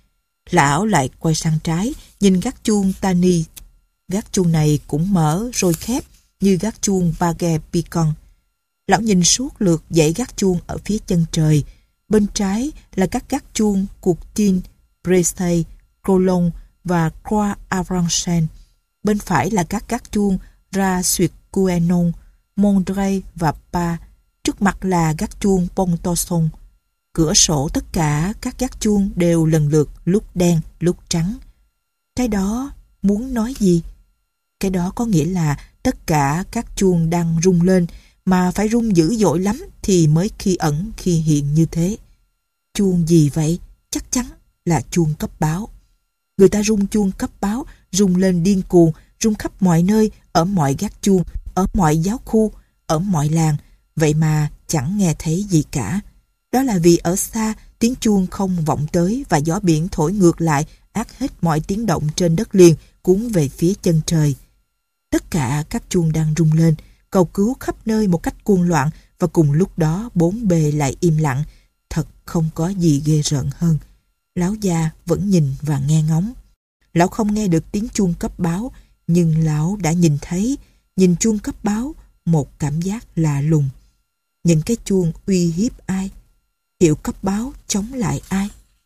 Lão lại quay sang trái, nhìn gác chuông Tani. Gác chuông này cũng mở rồi khép như gác chuông Baguette Picon. Lão nhìn suốt lượt dãy gác chuông ở phía chân trời. Bên trái là các gác chuông Courtin, Bressay, Cologne và Croix-Avrancen. Bên phải là các gác chuông Ra Suy-Quenon, Mondray và Pa. Trước mặt là gác chuông Pontorson. Cửa sổ tất cả các gác chuông đều lần lượt lúc đen lúc trắng. Cái đó muốn nói gì? Cái đó có nghĩa là tất cả các chuông đang rung lên, mà phải rung dữ dội lắm thì mới khi ẩn khi hiện như thế. Chuông gì vậy? Chắc chắn là chuông cấp báo. Người ta rung chuông cấp báo, rung lên điên cuồng, rung khắp mọi nơi, ở mọi gác chuông, ở mọi giáo khu, ở mọi làng, vậy mà chẳng nghe thấy gì cả. Đó là vì ở xa, tiếng chuông không vọng tới và gió biển thổi ngược lại, át hết mọi tiếng động trên đất liền, cuốn về phía chân trời. Tất cả các chuông đang rung lên, cầu cứu khắp nơi một cách cuồng loạn, và cùng lúc đó bốn bề lại im lặng. Thật không có gì ghê rợn hơn. Lão già vẫn nhìn và nghe ngóng. Lão không nghe được tiếng chuông cấp báo, nhưng lão đã nhìn thấy, nhìn chuông cấp báo, một cảm giác lạ lùng. Những cái chuông uy hiếp ai? Hiệu cấp báo chống lại ai?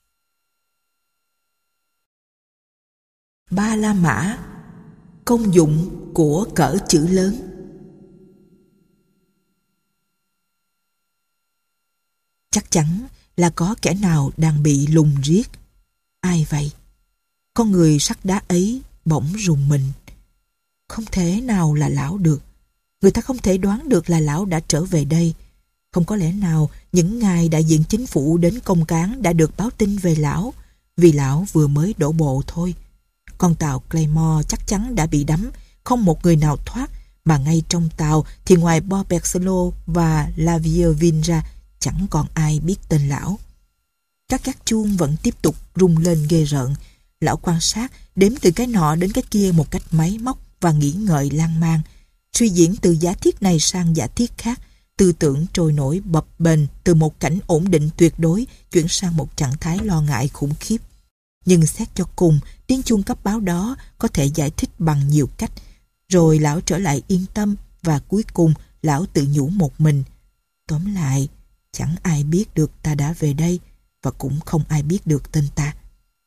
Ba La Mã, công dụng của cỡ chữ lớn. Chắc chắn là có kẻ nào đang bị lùng riết. Ai vậy? Con người sắt đá ấy bỗng rùng mình. Không thể nào là lão được. Người ta không thể đoán được là lão đã trở về đây. Không có lẽ nào những ngài đại diện chính phủ đến công cán đã được báo tin về lão, vì lão vừa mới đổ bộ thôi. Con tàu Claymore chắc chắn đã bị đắm, không một người nào thoát, mà ngay trong tàu thì ngoài Bobercelo và Lavierville ra chẳng còn ai biết tên lão. Các gác chuông vẫn tiếp tục rung lên ghê rợn. Lão quan sát, đếm từ cái nọ đến cái kia một cách máy móc và nghĩ ngợi lan man, suy diễn từ giả thiết này sang giả thiết khác, tư tưởng trôi nổi bập bềnh từ một cảnh ổn định tuyệt đối chuyển sang một trạng thái lo ngại khủng khiếp. Nhưng xét cho cùng, tiếng chuông cấp báo đó có thể giải thích bằng nhiều cách. Rồi lão trở lại yên tâm, và cuối cùng lão tự nhủ một mình. Tóm lại, chẳng ai biết được ta đã về đây, và cũng không ai biết được tên ta.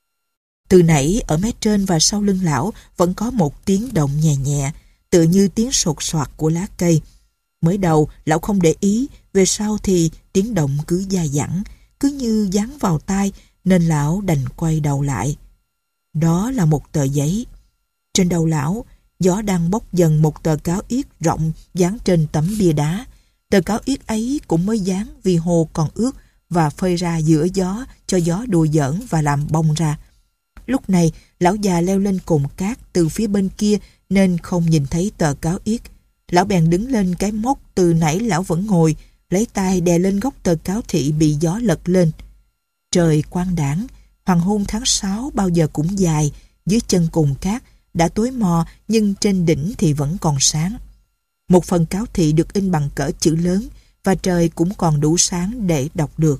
Từ nãy ở mé trên và sau lưng lão vẫn có một tiếng động nhẹ nhẹ, tựa như tiếng sột soạt của lá cây. Mới đầu lão không để ý, về sau thì tiếng động cứ dai dẳng, cứ như dán vào tai, nên lão đành quay đầu lại. Đó là một tờ giấy. Trên đầu lão, gió đang bốc dần một tờ cáo yết rộng dán trên tấm bia đá. Tờ cáo yết ấy cũng mới dán vì hồ còn ướt và phơi ra giữa gió cho gió đùa giỡn và làm bong ra. Lúc này, lão già leo lên cồn cát từ phía bên kia nên không nhìn thấy tờ cáo yết. Lão bèn đứng lên cái mốc từ nãy lão vẫn ngồi, lấy tay đè lên góc tờ cáo thị bị gió lật lên. Trời quang đãng, hoàng hôn tháng sáu bao giờ cũng dài, dưới chân cồn cát đã tối mò nhưng trên đỉnh thì vẫn còn sáng. Một phần cáo thị được in bằng cỡ chữ lớn và trời cũng còn đủ sáng để đọc được.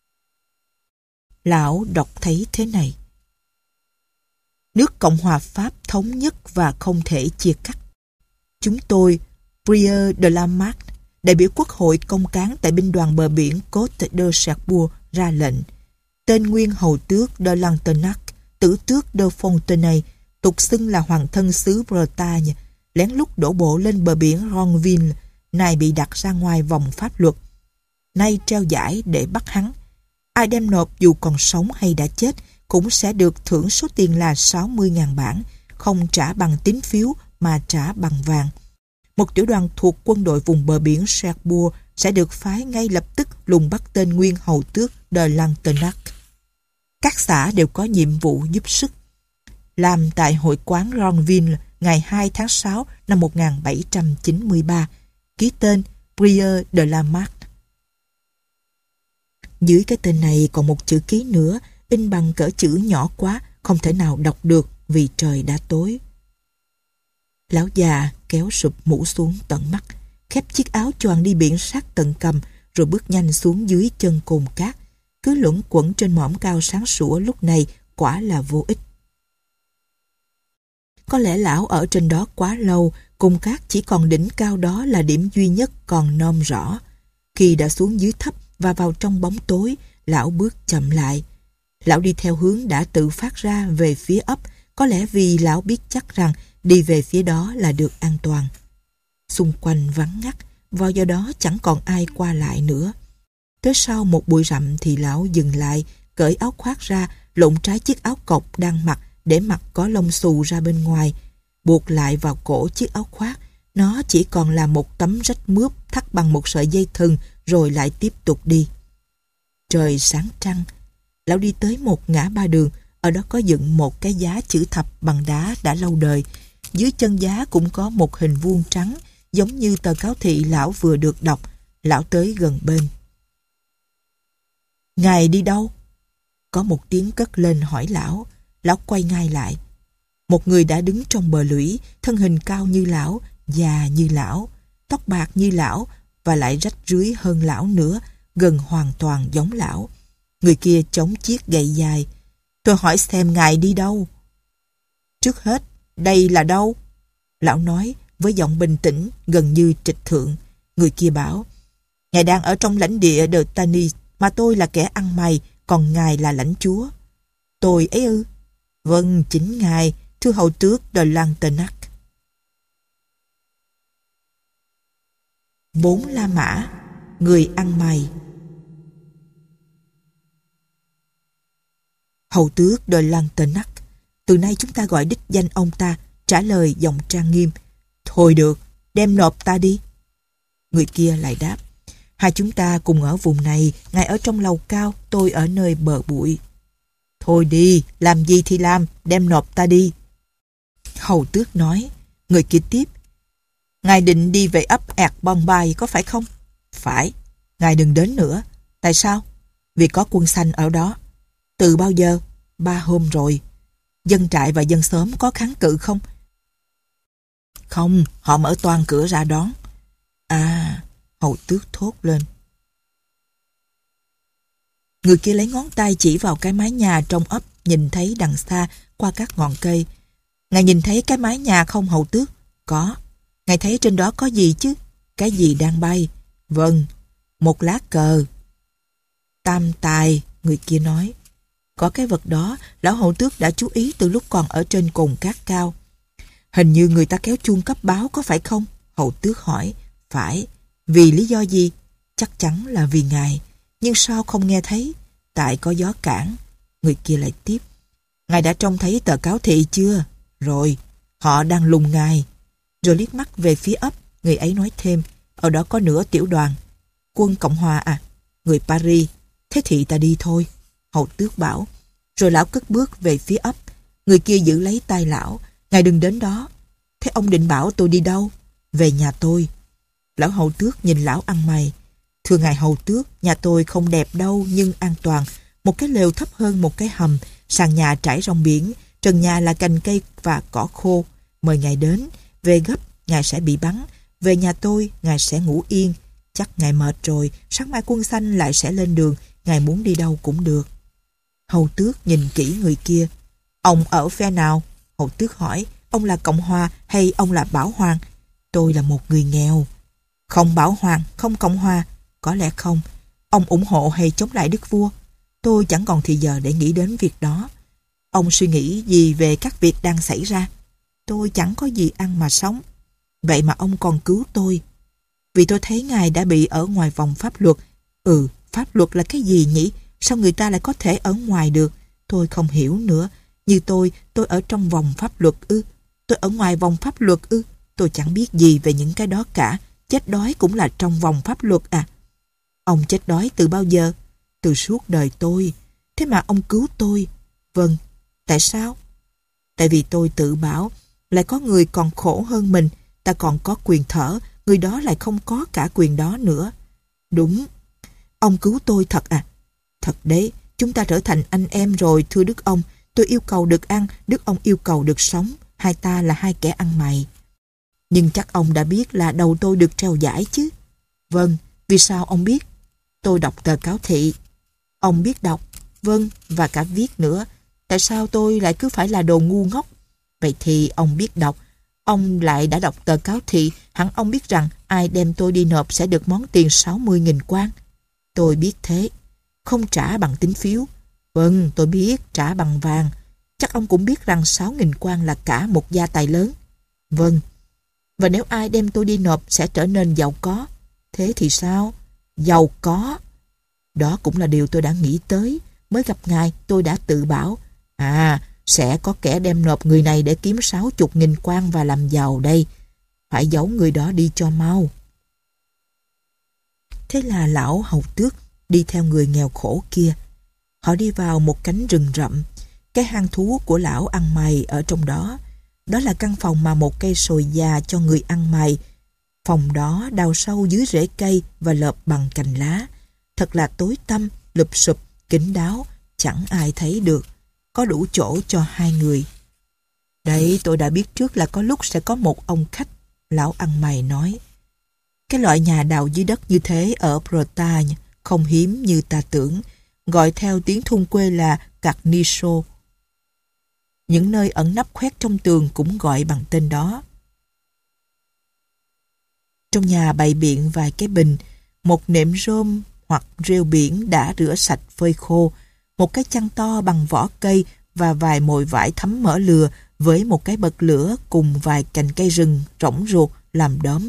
Lão đọc thấy thế này: nước Cộng hòa Pháp thống nhất và không thể chia cắt. Chúng tôi, Prieur de la Marque, đại biểu quốc hội công cán tại binh đoàn bờ biển Côte de Cherbourg ra lệnh. Tên nguyên hầu tước de Lantenac, tử tước de Fontenay, tục xưng là hoàng thân xứ Bretagne, lén lút đổ bộ lên bờ biển Ronville, nay bị đặt ra ngoài vòng pháp luật. Nay treo giải để bắt hắn. Ai đem nộp dù còn sống hay đã chết cũng sẽ được thưởng số tiền là sáu mươi nghìn bảng, không trả bằng tín phiếu mà trả bằng vàng. Một tiểu đoàn thuộc quân đội vùng bờ biển Cherbourg sẽ được phái ngay lập tức lùng bắt tên nguyên hầu tước de Lantenac. Các xã đều có nhiệm vụ giúp sức. Làm tại hội quán Ronville ngày hai tháng sáu năm một nghìn bảy trăm chín mươi ba. Ký tên Prieur de la Marque. Dưới cái tên này còn một chữ ký nữa, in bằng cỡ chữ nhỏ quá, không thể nào đọc được vì trời đã tối. Lão già kéo sụp mũ xuống tận mắt, khép chiếc áo choàng đi biển sát tận cằm, rồi bước nhanh xuống dưới chân cồn cát. Cứ luẩn quẩn trên mỏm cao sáng sủa lúc này quả là vô ích. Có lẽ lão ở trên đó quá lâu, cung cát chỉ còn đỉnh cao đó là điểm duy nhất còn nôm rõ. Khi đã xuống dưới thấp và vào trong bóng tối, lão bước chậm lại. Lão đi theo hướng đã tự phát ra về phía ấp, có lẽ vì lão biết chắc rằng đi về phía đó là được an toàn. Xung quanh vắng ngắt, vào giờ đó chẳng còn ai qua lại nữa. Tới sau một bụi rậm thì lão dừng lại, cởi áo khoác ra, lộn trái chiếc áo cộc đang mặc để mặc có lông xù ra bên ngoài, buộc lại vào cổ chiếc áo khoác. Nó chỉ còn là một tấm rách mướp thắt bằng một sợi dây thừng rồi lại tiếp tục đi. Trời sáng trăng, lão đi tới một ngã ba đường, ở đó có dựng một cái giá chữ thập bằng đá đã lâu đời. Dưới chân giá cũng có một hình vuông trắng, giống như tờ cáo thị lão vừa được đọc. Lão tới gần bên. Ngài đi đâu? Có một tiếng cất lên hỏi lão. Lão quay ngay lại. Một người đã đứng trong bờ lũy, thân hình cao như lão, già như lão, tóc bạc như lão và lại rách rưới hơn lão nữa, gần hoàn toàn giống lão. Người kia chống chiếc gậy dài. Tôi hỏi xem ngài đi đâu? Trước hết, đây là đâu? Lão nói với giọng bình tĩnh, gần như trịch thượng. Người kia bảo, ngài đang ở trong lãnh địa De Tanis, mà tôi là kẻ ăn mày, còn ngài là lãnh chúa. Tôi ấy ư? Vâng, chính ngài, thưa hầu tước De Lantenac. Bốn La Mã, người ăn mày. Hầu tước De Lantenac, từ nay chúng ta gọi đích danh ông ta, trả lời giọng trang nghiêm. Thôi được, đem nộp ta đi. Người kia lại đáp, hai chúng ta cùng ở vùng này, ngài ở trong lầu cao, tôi ở nơi bờ bụi. Thôi đi, làm gì thì làm, đem nộp ta đi. Hầu tước nói. Người kia tiếp, ngài định đi về ấp ạt Bombay có phải không? Phải. Ngài đừng đến nữa. Tại sao? Vì có quân xanh ở đó. Từ bao giờ? Ba hôm rồi. Dân trại và dân xóm có kháng cự không? Không, họ mở toang cửa ra đón. À, hầu tước thốt lên. Người kia lấy ngón tay chỉ vào cái mái nhà trong ấp, nhìn thấy đằng xa qua các ngọn cây. Ngài nhìn thấy cái mái nhà không hầu tước? Có. Ngài thấy trên đó có gì chứ? Cái gì đang bay? Vâng, một lá cờ. Tam tài, người kia nói. Có cái vật đó, lão hầu tước đã chú ý từ lúc còn ở trên cồn cát cao. Hình như người ta kéo chuông cấp báo có phải không? Hầu tước hỏi. Phải. Vì lý do gì? Chắc chắn là vì ngài. Nhưng sao không nghe thấy? Tại có gió cản. Người kia lại tiếp. Ngài đã trông thấy tờ cáo thị chưa? Rồi. Họ đang lùng ngài. Rồi liếc mắt về phía ấp. Người ấy nói thêm. Ở đó có nửa tiểu đoàn. Quân Cộng Hòa à? Người Paris. Thế thì ta đi thôi. Hầu tước bảo. Rồi lão cất bước về phía ấp. Người kia giữ lấy tay lão. Ngài đừng đến đó. Thế ông định bảo tôi đi đâu? Về nhà tôi. Lão hầu tước nhìn lão ăn mày. Thưa ngài hầu tước, nhà tôi không đẹp đâu nhưng an toàn. Một cái lều thấp hơn một cái hầm, sàn nhà trải rong biển, trần nhà là cành cây và cỏ khô. Mời ngài đến, về gấp, ngài sẽ bị bắn. Về nhà tôi, ngài sẽ ngủ yên. Chắc ngài mệt rồi, sáng mai quân xanh lại sẽ lên đường, ngài muốn đi đâu cũng được. Hầu tước nhìn kỹ người kia. Ông ở phe nào? Hầu tước hỏi. Ông là Cộng Hòa hay ông là Bảo Hoàng? Tôi là một người nghèo. Không Bảo Hoàng, không Cộng Hòa. Có lẽ không. Ông ủng hộ hay chống lại đức vua? Tôi chẳng còn thì giờ để nghĩ đến việc đó. Ông suy nghĩ gì về các việc đang xảy ra? Tôi chẳng có gì ăn mà sống. Vậy mà ông còn cứu tôi. Vì tôi thấy ngài đã bị ở ngoài vòng pháp luật. Ừ, pháp luật là cái gì nhỉ? Sao người ta lại có thể ở ngoài được? Tôi không hiểu nữa. Như tôi, tôi ở trong vòng pháp luật ư? Tôi ở ngoài vòng pháp luật ư? Tôi chẳng biết gì về những cái đó cả. Chết đói cũng là trong vòng pháp luật à? Ông chết đói từ bao giờ? Từ suốt đời tôi. Thế mà ông cứu tôi. Vâng. Tại sao? Tại vì tôi tự bảo lại có người còn khổ hơn mình. Ta còn có quyền thở, người đó lại không có cả quyền đó nữa. Đúng. Ông cứu tôi thật à? Thật đấy. Chúng ta trở thành anh em rồi thưa đức ông. Tôi yêu cầu được ăn, đức ông yêu cầu được sống. Hai ta là hai kẻ ăn mày. Nhưng chắc ông đã biết là đầu tôi được treo giải chứ? Vâng. Vì sao ông biết? Tôi đọc tờ cáo thị. Ông biết đọc? Vâng, và cả viết nữa. Tại sao tôi lại cứ phải là đồ ngu ngốc? Vậy thì ông biết đọc. Ông lại đã đọc tờ cáo thị, hẳn ông biết rằng ai đem tôi đi nộp sẽ được món tiền sáu mươi nghìn quan. Tôi biết thế. Không trả bằng tín phiếu. Vâng, tôi biết, trả bằng vàng. Chắc ông cũng biết rằng sáu nghìn quan là cả một gia tài lớn. Vâng. Và nếu ai đem tôi đi nộp sẽ trở nên giàu có. Thế thì sao? Giàu có. Đó cũng là điều tôi đã nghĩ tới. Mới gặp ngài tôi đã tự bảo, à, sẽ có kẻ đem nộp người này để kiếm sáu chục nghìn quan và làm giàu đây. Phải giấu người đó đi cho mau. Thế là lão hầu tước đi theo người nghèo khổ kia. Họ đi vào một cánh rừng rậm. Cái hang thú của lão ăn mày ở trong đó. Đó là căn phòng mà một cây sồi già cho người ăn mày. Phòng đó đào sâu dưới rễ cây và lợp bằng cành lá. Thật là tối tăm, lụp xụp, kín đáo, chẳng ai thấy được. Có đủ chỗ cho hai người. Đấy, tôi đã biết trước là có lúc sẽ có một ông khách, lão ăn mày nói. Cái loại nhà đào dưới đất như thế ở Bretagne không hiếm như ta tưởng, gọi theo tiếng thôn quê là Carnicho. Những nơi ẩn nấp khoét trong tường cũng gọi bằng tên đó. Trong nhà bày biện vài cái bình, một nệm rơm hoặc rêu biển đã rửa sạch phơi khô, một cái chăn to bằng vỏ cây và vài mồi vải thấm mỡ lừa với một cái bật lửa cùng vài cành cây rừng rỗng ruột làm đóm.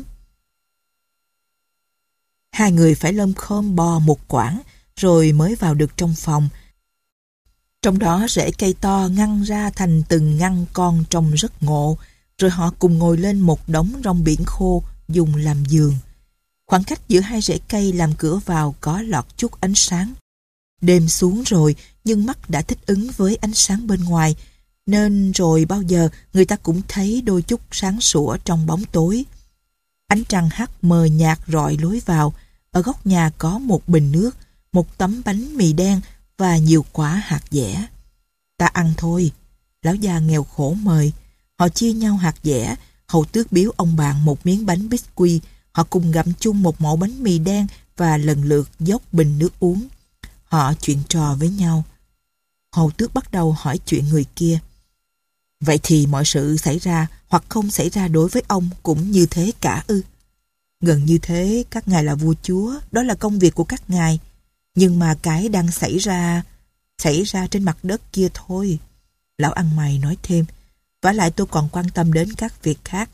Hai người phải lơm khom bò một quãng rồi mới vào được trong phòng. Trong đó rễ cây to ngăn ra thành từng ngăn con trông rất ngộ, rồi họ cùng ngồi lên một đống rong biển khô dùng làm giường. Khoảng cách giữa hai rễ cây làm cửa vào có lọt chút ánh sáng. Đêm xuống rồi, nhưng mắt đã thích ứng với ánh sáng bên ngoài, nên rồi bao giờ người ta cũng thấy đôi chút sáng sủa trong bóng tối. Ánh trăng hắt mờ nhạt rọi lối vào. Ở góc nhà có một bình nước, một tấm bánh mì đen và nhiều quả hạt dẻ. Ta ăn thôi. Lão già nghèo khổ mời. Họ chia nhau hạt dẻ. Hầu tước biếu ông bạn một miếng bánh biscuit. Họ cùng gặm chung một mẩu bánh mì đen và lần lượt dốc bình nước uống. Họ chuyện trò với nhau. Hầu tước bắt đầu hỏi chuyện người kia. Vậy thì mọi sự xảy ra hoặc không xảy ra đối với ông cũng như thế cả ư? Gần như thế, các ngài là vua chúa, đó là công việc của các ngài. Nhưng mà cái đang xảy ra, xảy ra trên mặt đất kia thôi. Lão ăn mày nói thêm, vả lại tôi còn quan tâm đến các việc khác.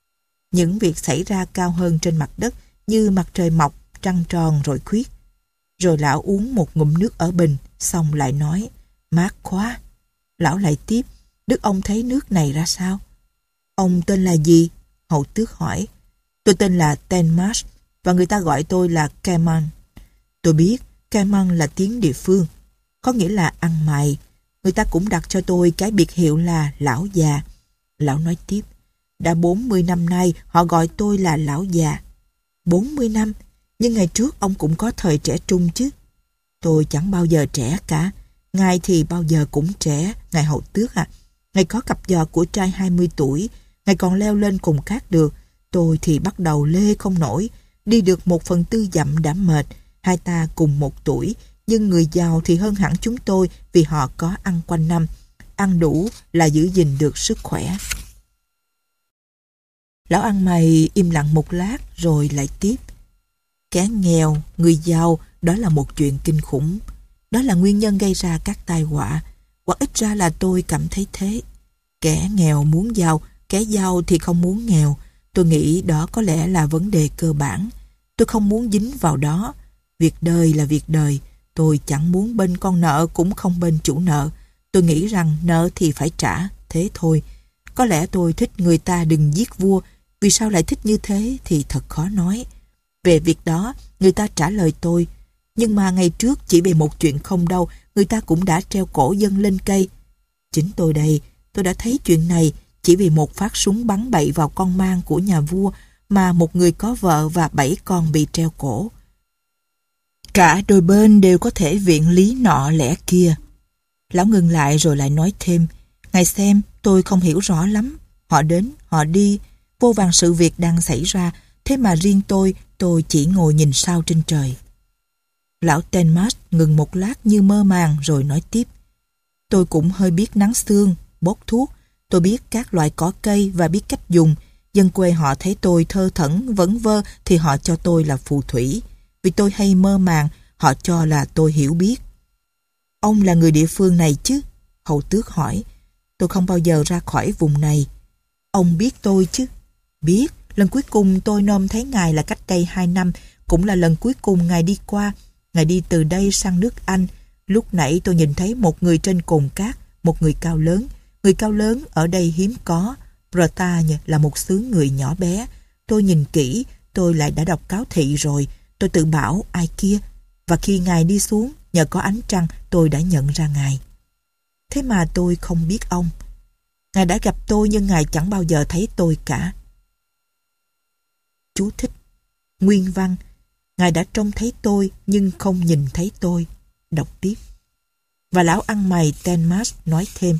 Những việc xảy ra cao hơn trên mặt đất như mặt trời mọc, trăng tròn rồi khuyết. Rồi lão uống một ngụm nước ở bình, xong lại nói, mát quá. Lão lại tiếp, đức ông thấy nước này ra sao? Ông tên là gì? Hầu tước hỏi. Tôi tên là Tenmas và người ta gọi tôi là Cayman. Tôi biết Cayman là tiếng địa phương, có nghĩa là ăn mày. Người ta cũng đặt cho tôi cái biệt hiệu là lão già. Lão nói tiếp, đã bốn mươi năm nay họ gọi tôi là lão già. bốn mươi năm? Nhưng ngày trước ông cũng có thời trẻ trung chứ. Tôi chẳng bao giờ trẻ cả. Ngài thì bao giờ cũng trẻ, ngài hầu tước à. Ngài có cặp giò của trai hai mươi tuổi, ngài còn leo lên cùng cát được. Tôi thì bắt đầu lê không nổi, đi được một phần tư dặm đã mệt. Hai ta cùng một tuổi, nhưng người giàu thì hơn hẳn chúng tôi vì họ có ăn quanh năm. Ăn đủ là giữ gìn được sức khỏe. Lão ăn mày im lặng một lát rồi lại tiếp. Kẻ nghèo, người giàu, đó là một chuyện kinh khủng. Đó là nguyên nhân gây ra các tai họa. Hoặc ít ra là tôi cảm thấy thế. Kẻ nghèo muốn giàu, kẻ giàu thì không muốn nghèo. Tôi nghĩ đó có lẽ là vấn đề cơ bản. Tôi không muốn dính vào đó. Việc đời là việc đời. Tôi chẳng muốn bên con nợ cũng không bên chủ nợ. Tôi nghĩ rằng nợ thì phải trả, thế thôi. Có lẽ tôi thích người ta đừng giết vua. Vì sao lại thích như thế thì thật khó nói. Về việc đó, người ta trả lời tôi. Nhưng mà ngày trước chỉ vì một chuyện không đâu, người ta cũng đã treo cổ dân lên cây. Chính tôi đây, tôi đã thấy chuyện này. Chỉ vì một phát súng bắn bậy vào con mang của nhà vua mà một người có vợ và bảy con bị treo cổ. Cả đôi bên đều có thể viện lý nọ lẽ kia. Lão ngừng lại rồi lại nói thêm, ngài xem, tôi không hiểu rõ lắm. Họ đến, họ đi, vô vàn sự việc đang xảy ra, thế mà riêng tôi, tôi chỉ ngồi nhìn sao trên trời. Lão Tenmas ngừng một lát như mơ màng rồi nói tiếp. Tôi cũng hơi biết nắng xương, bốc thuốc. Tôi biết các loại cỏ cây và biết cách dùng. Dân quê họ thấy tôi thơ thẩn, vấn vơ thì họ cho tôi là phù thủy. Vì tôi hay mơ màng, họ cho là tôi hiểu biết. Ông là người địa phương này chứ? Hầu tước hỏi. Tôi không bao giờ ra khỏi vùng này. Ông biết tôi chứ? Biết, lần cuối cùng tôi nôm thấy ngài là cách đây hai năm, cũng là lần cuối cùng ngài đi qua. Ngài đi từ đây sang nước Anh. Lúc nãy tôi nhìn thấy một người trên cồn cát, một người cao lớn. Người cao lớn ở đây hiếm có. Bretagne là một xứ người nhỏ bé. Tôi nhìn kỹ, tôi lại đã đọc cáo thị rồi. Tôi tự bảo ai kia. Và khi ngài đi xuống, nhờ có ánh trăng, tôi đã nhận ra ngài. Thế mà tôi không biết ông. Ngài đã gặp tôi nhưng ngài chẳng bao giờ thấy tôi cả. Chú thích. Nguyên văn. Ngài đã trông thấy tôi nhưng không nhìn thấy tôi. Đọc tiếp. Và lão ăn mày Tenmas nói thêm.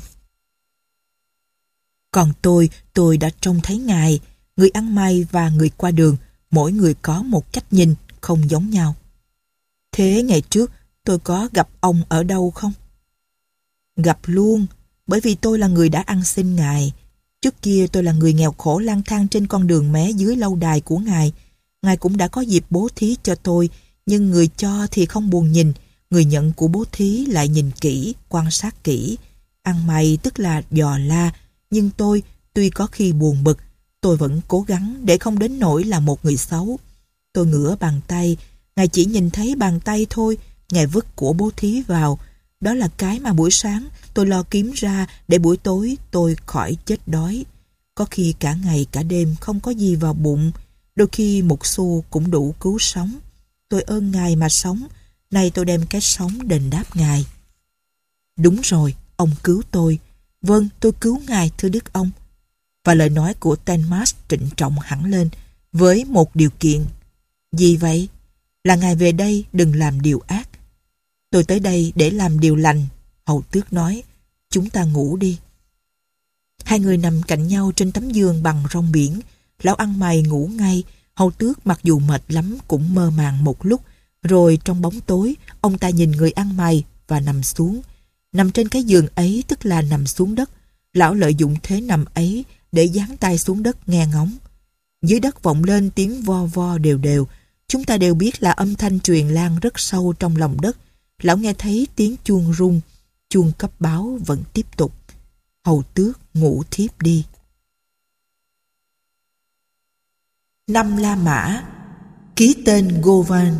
Còn tôi, tôi đã trông thấy ngài. Người ăn mày và người qua đường, mỗi người có một cách nhìn không giống nhau. Thế ngày trước tôi có gặp ông ở đâu không? Gặp luôn, bởi vì tôi là người đã ăn xin ngài. Trước kia tôi là người nghèo khổ lang thang trên con đường mé dưới lâu đài của ngài. Ngài cũng đã có dịp bố thí cho tôi, nhưng người cho thì không buồn nhìn, người nhận của bố thí lại nhìn kỹ, quan sát kỹ. Ăn mày tức là dò la, nhưng tôi, tuy có khi buồn bực, tôi vẫn cố gắng để không đến nỗi là một người xấu. Tôi ngửa bàn tay, ngài chỉ nhìn thấy bàn tay thôi, ngài vứt của bố thí vào. Đó là cái mà buổi sáng tôi lo kiếm ra để buổi tối tôi khỏi chết đói. Có khi cả ngày cả đêm không có gì vào bụng, đôi khi một xu cũng đủ cứu sống. Tôi ơn ngài mà sống, nay tôi đem cái sống đền đáp ngài. Đúng rồi, ông cứu tôi. Vâng, tôi cứu ngài thưa đức ông. Và lời nói của Tenmas trịnh trọng hẳn lên, với một điều kiện. Gì vậy? Là ngài về đây đừng làm điều ác. Tôi tới đây để làm điều lành, hầu tước nói. Chúng ta ngủ đi. Hai người nằm cạnh nhau trên tấm giường bằng rong biển. Lão ăn mày ngủ ngay. Hầu tước mặc dù mệt lắm cũng mơ màng một lúc. Rồi trong bóng tối, ông ta nhìn người ăn mày và nằm xuống. Nằm trên cái giường ấy tức là nằm xuống đất. Lão lợi dụng thế nằm ấy để dán tay xuống đất nghe ngóng. Dưới đất vọng lên tiếng vo vo đều đều. Chúng ta đều biết là âm thanh truyền lan rất sâu trong lòng đất. Lão nghe thấy tiếng chuông rung. Chuông cấp báo vẫn tiếp tục. Hầu tước ngủ thiếp đi. Năm La Mã. Ký tên Govan.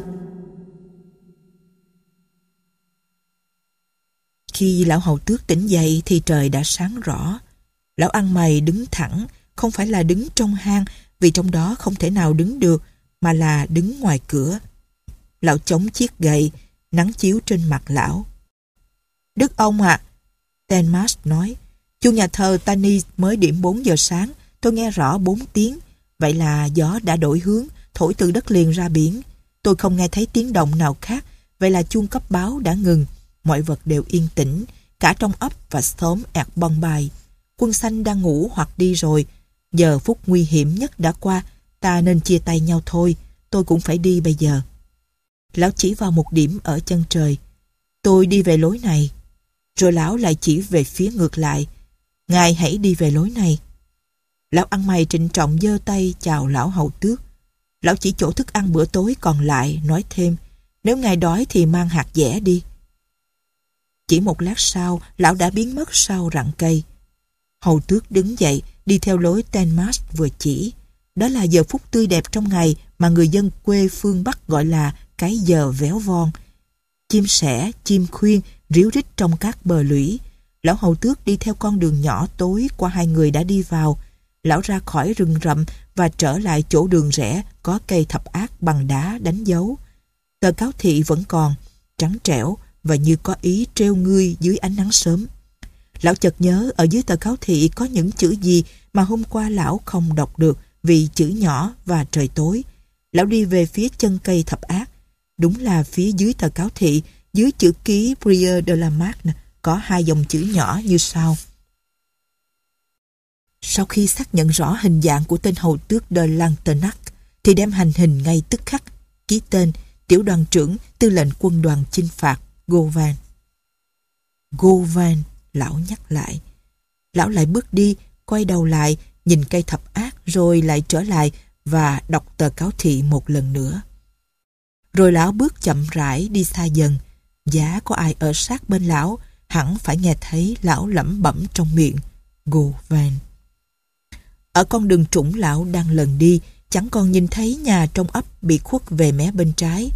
Khi lão hầu tước tỉnh dậy thì trời đã sáng rõ. Lão ăn mày đứng thẳng, không phải là đứng trong hang, vì trong đó không thể nào đứng được, mà là đứng ngoài cửa. Lão chống chiếc gậy, nắng chiếu trên mặt lão. Đức ông ạ, à, Tenmas nói, chuông nhà thờ Tani mới điểm bốn giờ sáng, tôi nghe rõ bốn tiếng, vậy là gió đã đổi hướng, thổi từ đất liền ra biển. Tôi không nghe thấy tiếng động nào khác, vậy là chuông cấp báo đã ngừng. Mọi vật đều yên tĩnh, cả trong ấp và xóm ẹt bong bài. Quân xanh đang ngủ hoặc đi rồi. Giờ phút nguy hiểm nhất đã qua, ta nên chia tay nhau thôi. Tôi cũng phải đi bây giờ. Lão chỉ vào một điểm ở chân trời. Tôi đi về lối này. Rồi lão lại chỉ về phía ngược lại. Ngài hãy đi về lối này. Lão ăn mày trịnh trọng giơ tay chào lão hầu tước. Lão chỉ chỗ thức ăn bữa tối còn lại, nói thêm, nếu ngài đói thì mang hạt dẻ đi. Chỉ một lát sau, lão đã biến mất sau rặng cây. Hầu tước đứng dậy, đi theo lối Tenmas vừa chỉ. Đó là giờ phút tươi đẹp trong ngày mà người dân quê phương Bắc gọi là cái giờ véo von. Chim sẻ, chim khuyên, ríu rít trong các bờ lũy. Lão hầu tước đi theo con đường nhỏ tối qua hai người đã đi vào. Lão ra khỏi rừng rậm và trở lại chỗ đường rẽ có cây thập ác bằng đá đánh dấu. Tờ cáo thị vẫn còn, trắng trẻo và như có ý trêu ngươi dưới ánh nắng sớm. Lão chợt nhớ ở dưới tờ cáo thị có những chữ gì mà hôm qua lão không đọc được vì chữ nhỏ và trời tối. Lão đi về phía chân cây thập ác. Đúng là phía dưới tờ cáo thị, dưới chữ ký Prieur de la Marne có hai dòng chữ nhỏ như sau. Sau khi xác nhận rõ hình dạng của tên hầu tước de Lantenac thì đem hành hình ngay tức khắc. Ký tên tiểu đoàn trưởng tư lệnh quân đoàn chinh phạt Govan. Govan, lão nhắc lại. Lão lại bước đi, quay đầu lại, nhìn cây thập ác rồi lại trở lại và đọc tờ cáo thị một lần nữa. Rồi lão bước chậm rãi đi xa dần. Giá có ai ở sát bên lão, hẳn phải nghe thấy lão lẩm bẩm trong miệng, Go Van. Ở con đường trũng lão đang lần đi, chẳng còn nhìn thấy nhà trong ấp bị khuất về mé bên trái.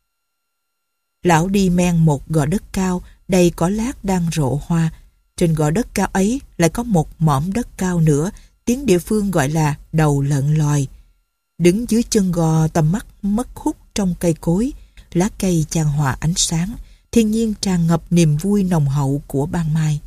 Lão đi men một gò đất cao, đầy cỏ lát đang rộ hoa. Trên gò đất cao ấy lại có một mỏm đất cao nữa, tiếng địa phương gọi là đầu lợn lòi. Đứng dưới chân gò, tầm mắt mất hút trong cây cối, lá cây chan hòa ánh sáng, thiên nhiên tràn ngập niềm vui nồng hậu của ban mai.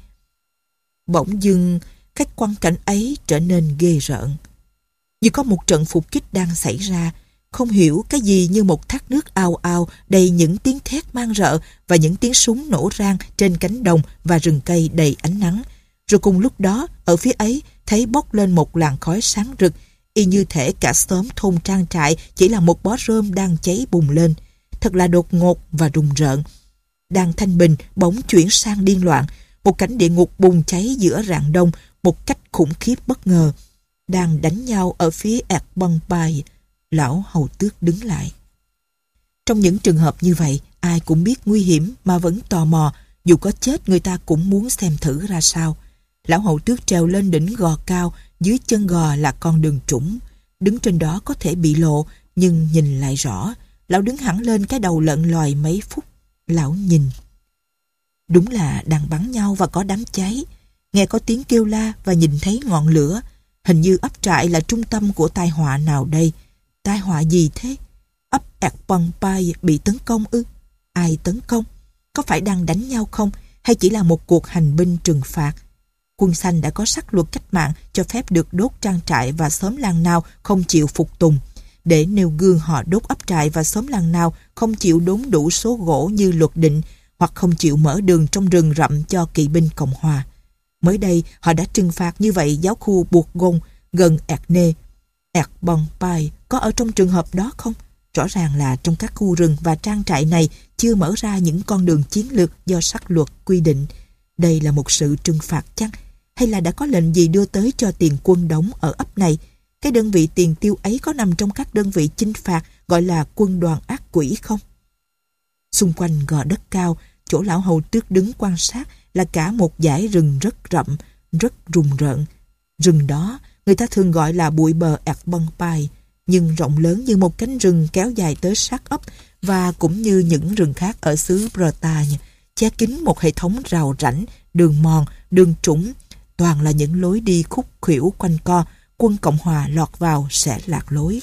Bỗng dưng, cái quang cảnh ấy trở nên ghê rợn. Như có một trận phục kích đang xảy ra, không hiểu cái gì như một thác nước ào ào đầy những tiếng thét man rợ và những tiếng súng nổ rang trên cánh đồng và rừng cây đầy ánh nắng. Rồi cùng lúc đó, ở phía ấy thấy bốc lên một làn khói sáng rực, y như thể cả xóm thôn trang trại chỉ là một bó rơm đang cháy bùng lên. Thật là đột ngột và rùng rợn. Đang thanh bình bỗng chuyển sang điên loạn, một cảnh địa ngục bùng cháy giữa rạng đông một cách khủng khiếp bất ngờ. Đang đánh nhau ở phía ạt băng bài. Lão hầu tước đứng lại. Trong những trường hợp như vậy, ai cũng biết nguy hiểm mà vẫn tò mò, dù có chết người ta cũng muốn xem thử ra sao. Lão hầu tước trèo lên đỉnh gò cao, dưới chân gò là con đường trũng. Đứng trên đó có thể bị lộ, nhưng nhìn lại rõ. Lão đứng hẳn lên cái đầu lợn lòi mấy phút. Lão nhìn. Đúng là đang bắn nhau và có đám cháy. Nghe có tiếng kêu la và nhìn thấy ngọn lửa. Hình như ấp trại là trung tâm của tai họa nào đây. Tai họa gì thế? Ấp ạt băng pai bị tấn công ư? Ai tấn công? Có phải đang đánh nhau không? Hay chỉ là một cuộc hành binh trừng phạt? Quân Xanh đã có sắc luật cách mạng cho phép được đốt trang trại và xóm làng nào không chịu phục tùng. Để nêu gương họ đốt ấp trại và xóm làng nào không chịu đốn đủ số gỗ như luật định, hoặc không chịu mở đường trong rừng rậm cho kỵ binh Cộng Hòa. Mới đây, họ đã trừng phạt như vậy giáo khu Bourgogne gần Ernée. Ạt băng pai có ở trong trường hợp đó không? Rõ ràng là trong các khu rừng và trang trại này chưa mở ra những con đường chiến lược do sắc luật quy định. Đây là một sự trừng phạt chăng? Hay là đã có lệnh gì đưa tới cho tiền quân đóng ở ấp này? Cái đơn vị tiền tiêu ấy có nằm trong các đơn vị chinh phạt gọi là quân đoàn ác quỷ không? Xung quanh gò đất cao, chỗ lão hầu tước đứng quan sát là cả một dải rừng rất rậm, rất rùng rợn. Rừng đó người ta thường gọi là bụi bờ ạt băng pai, nhưng rộng lớn như một cánh rừng kéo dài tới sát ấp, và cũng như những rừng khác ở xứ Bretagne, che kín một hệ thống rào rãnh, đường mòn, đường trũng, toàn là những lối đi khúc khuỷu quanh co. Quân Cộng Hòa lọt vào sẽ lạc lối.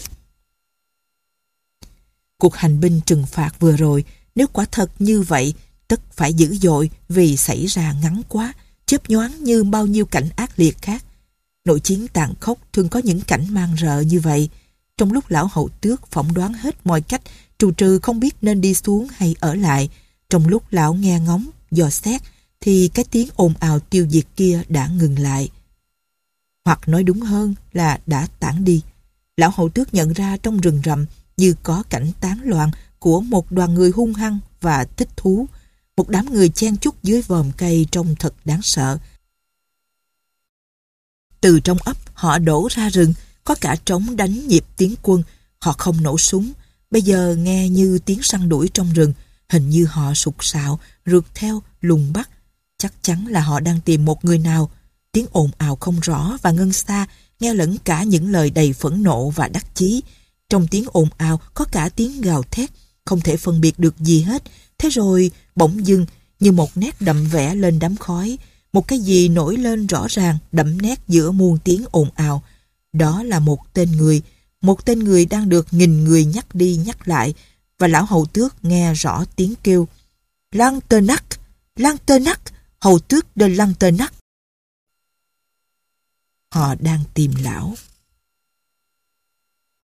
Cuộc hành binh trừng phạt vừa rồi, nếu quả thật như vậy, tất phải dữ dội vì xảy ra ngắn quá, chớp nhoáng như bao nhiêu cảnh ác liệt khác. Nội chiến tàn khốc thường có những cảnh mang rợ như vậy. Trong lúc lão hậu tước phỏng đoán hết mọi cách, trù trừ không biết nên đi xuống hay ở lại, trong lúc lão nghe ngóng, dò xét, thì cái tiếng ồn ào tiêu diệt kia đã ngừng lại. Hoặc nói đúng hơn là đã tản đi. Lão hậu tước nhận ra trong rừng rậm như có cảnh tán loạn của một đoàn người hung hăng và thích thú. Một đám người chen chúc dưới vòm cây trông thật đáng sợ. Từ trong ấp họ đổ ra rừng, có cả trống đánh nhịp tiến quân. Họ không nổ súng, bây giờ nghe như tiếng săn đuổi trong rừng. Hình như họ sục sạo, rượt theo, lùng bắt. Chắc chắn là họ đang tìm một người nào. Tiếng ồn ào không rõ và ngân xa, nghe lẫn cả những lời đầy phẫn nộ và đắc chí. Trong tiếng ồn ào có cả tiếng gào thét, không thể phân biệt được gì hết. Thế rồi bỗng dưng, như một nét đậm vẽ lên đám khói, một cái gì nổi lên rõ ràng, đậm nét giữa muôn tiếng ồn ào. Đó là một tên người, một tên người đang được nghìn người nhắc đi nhắc lại, và lão hầu tước nghe rõ tiếng kêu: Lantenac, Lantenac, hầu tước de Lantenac. Họ đang tìm lão.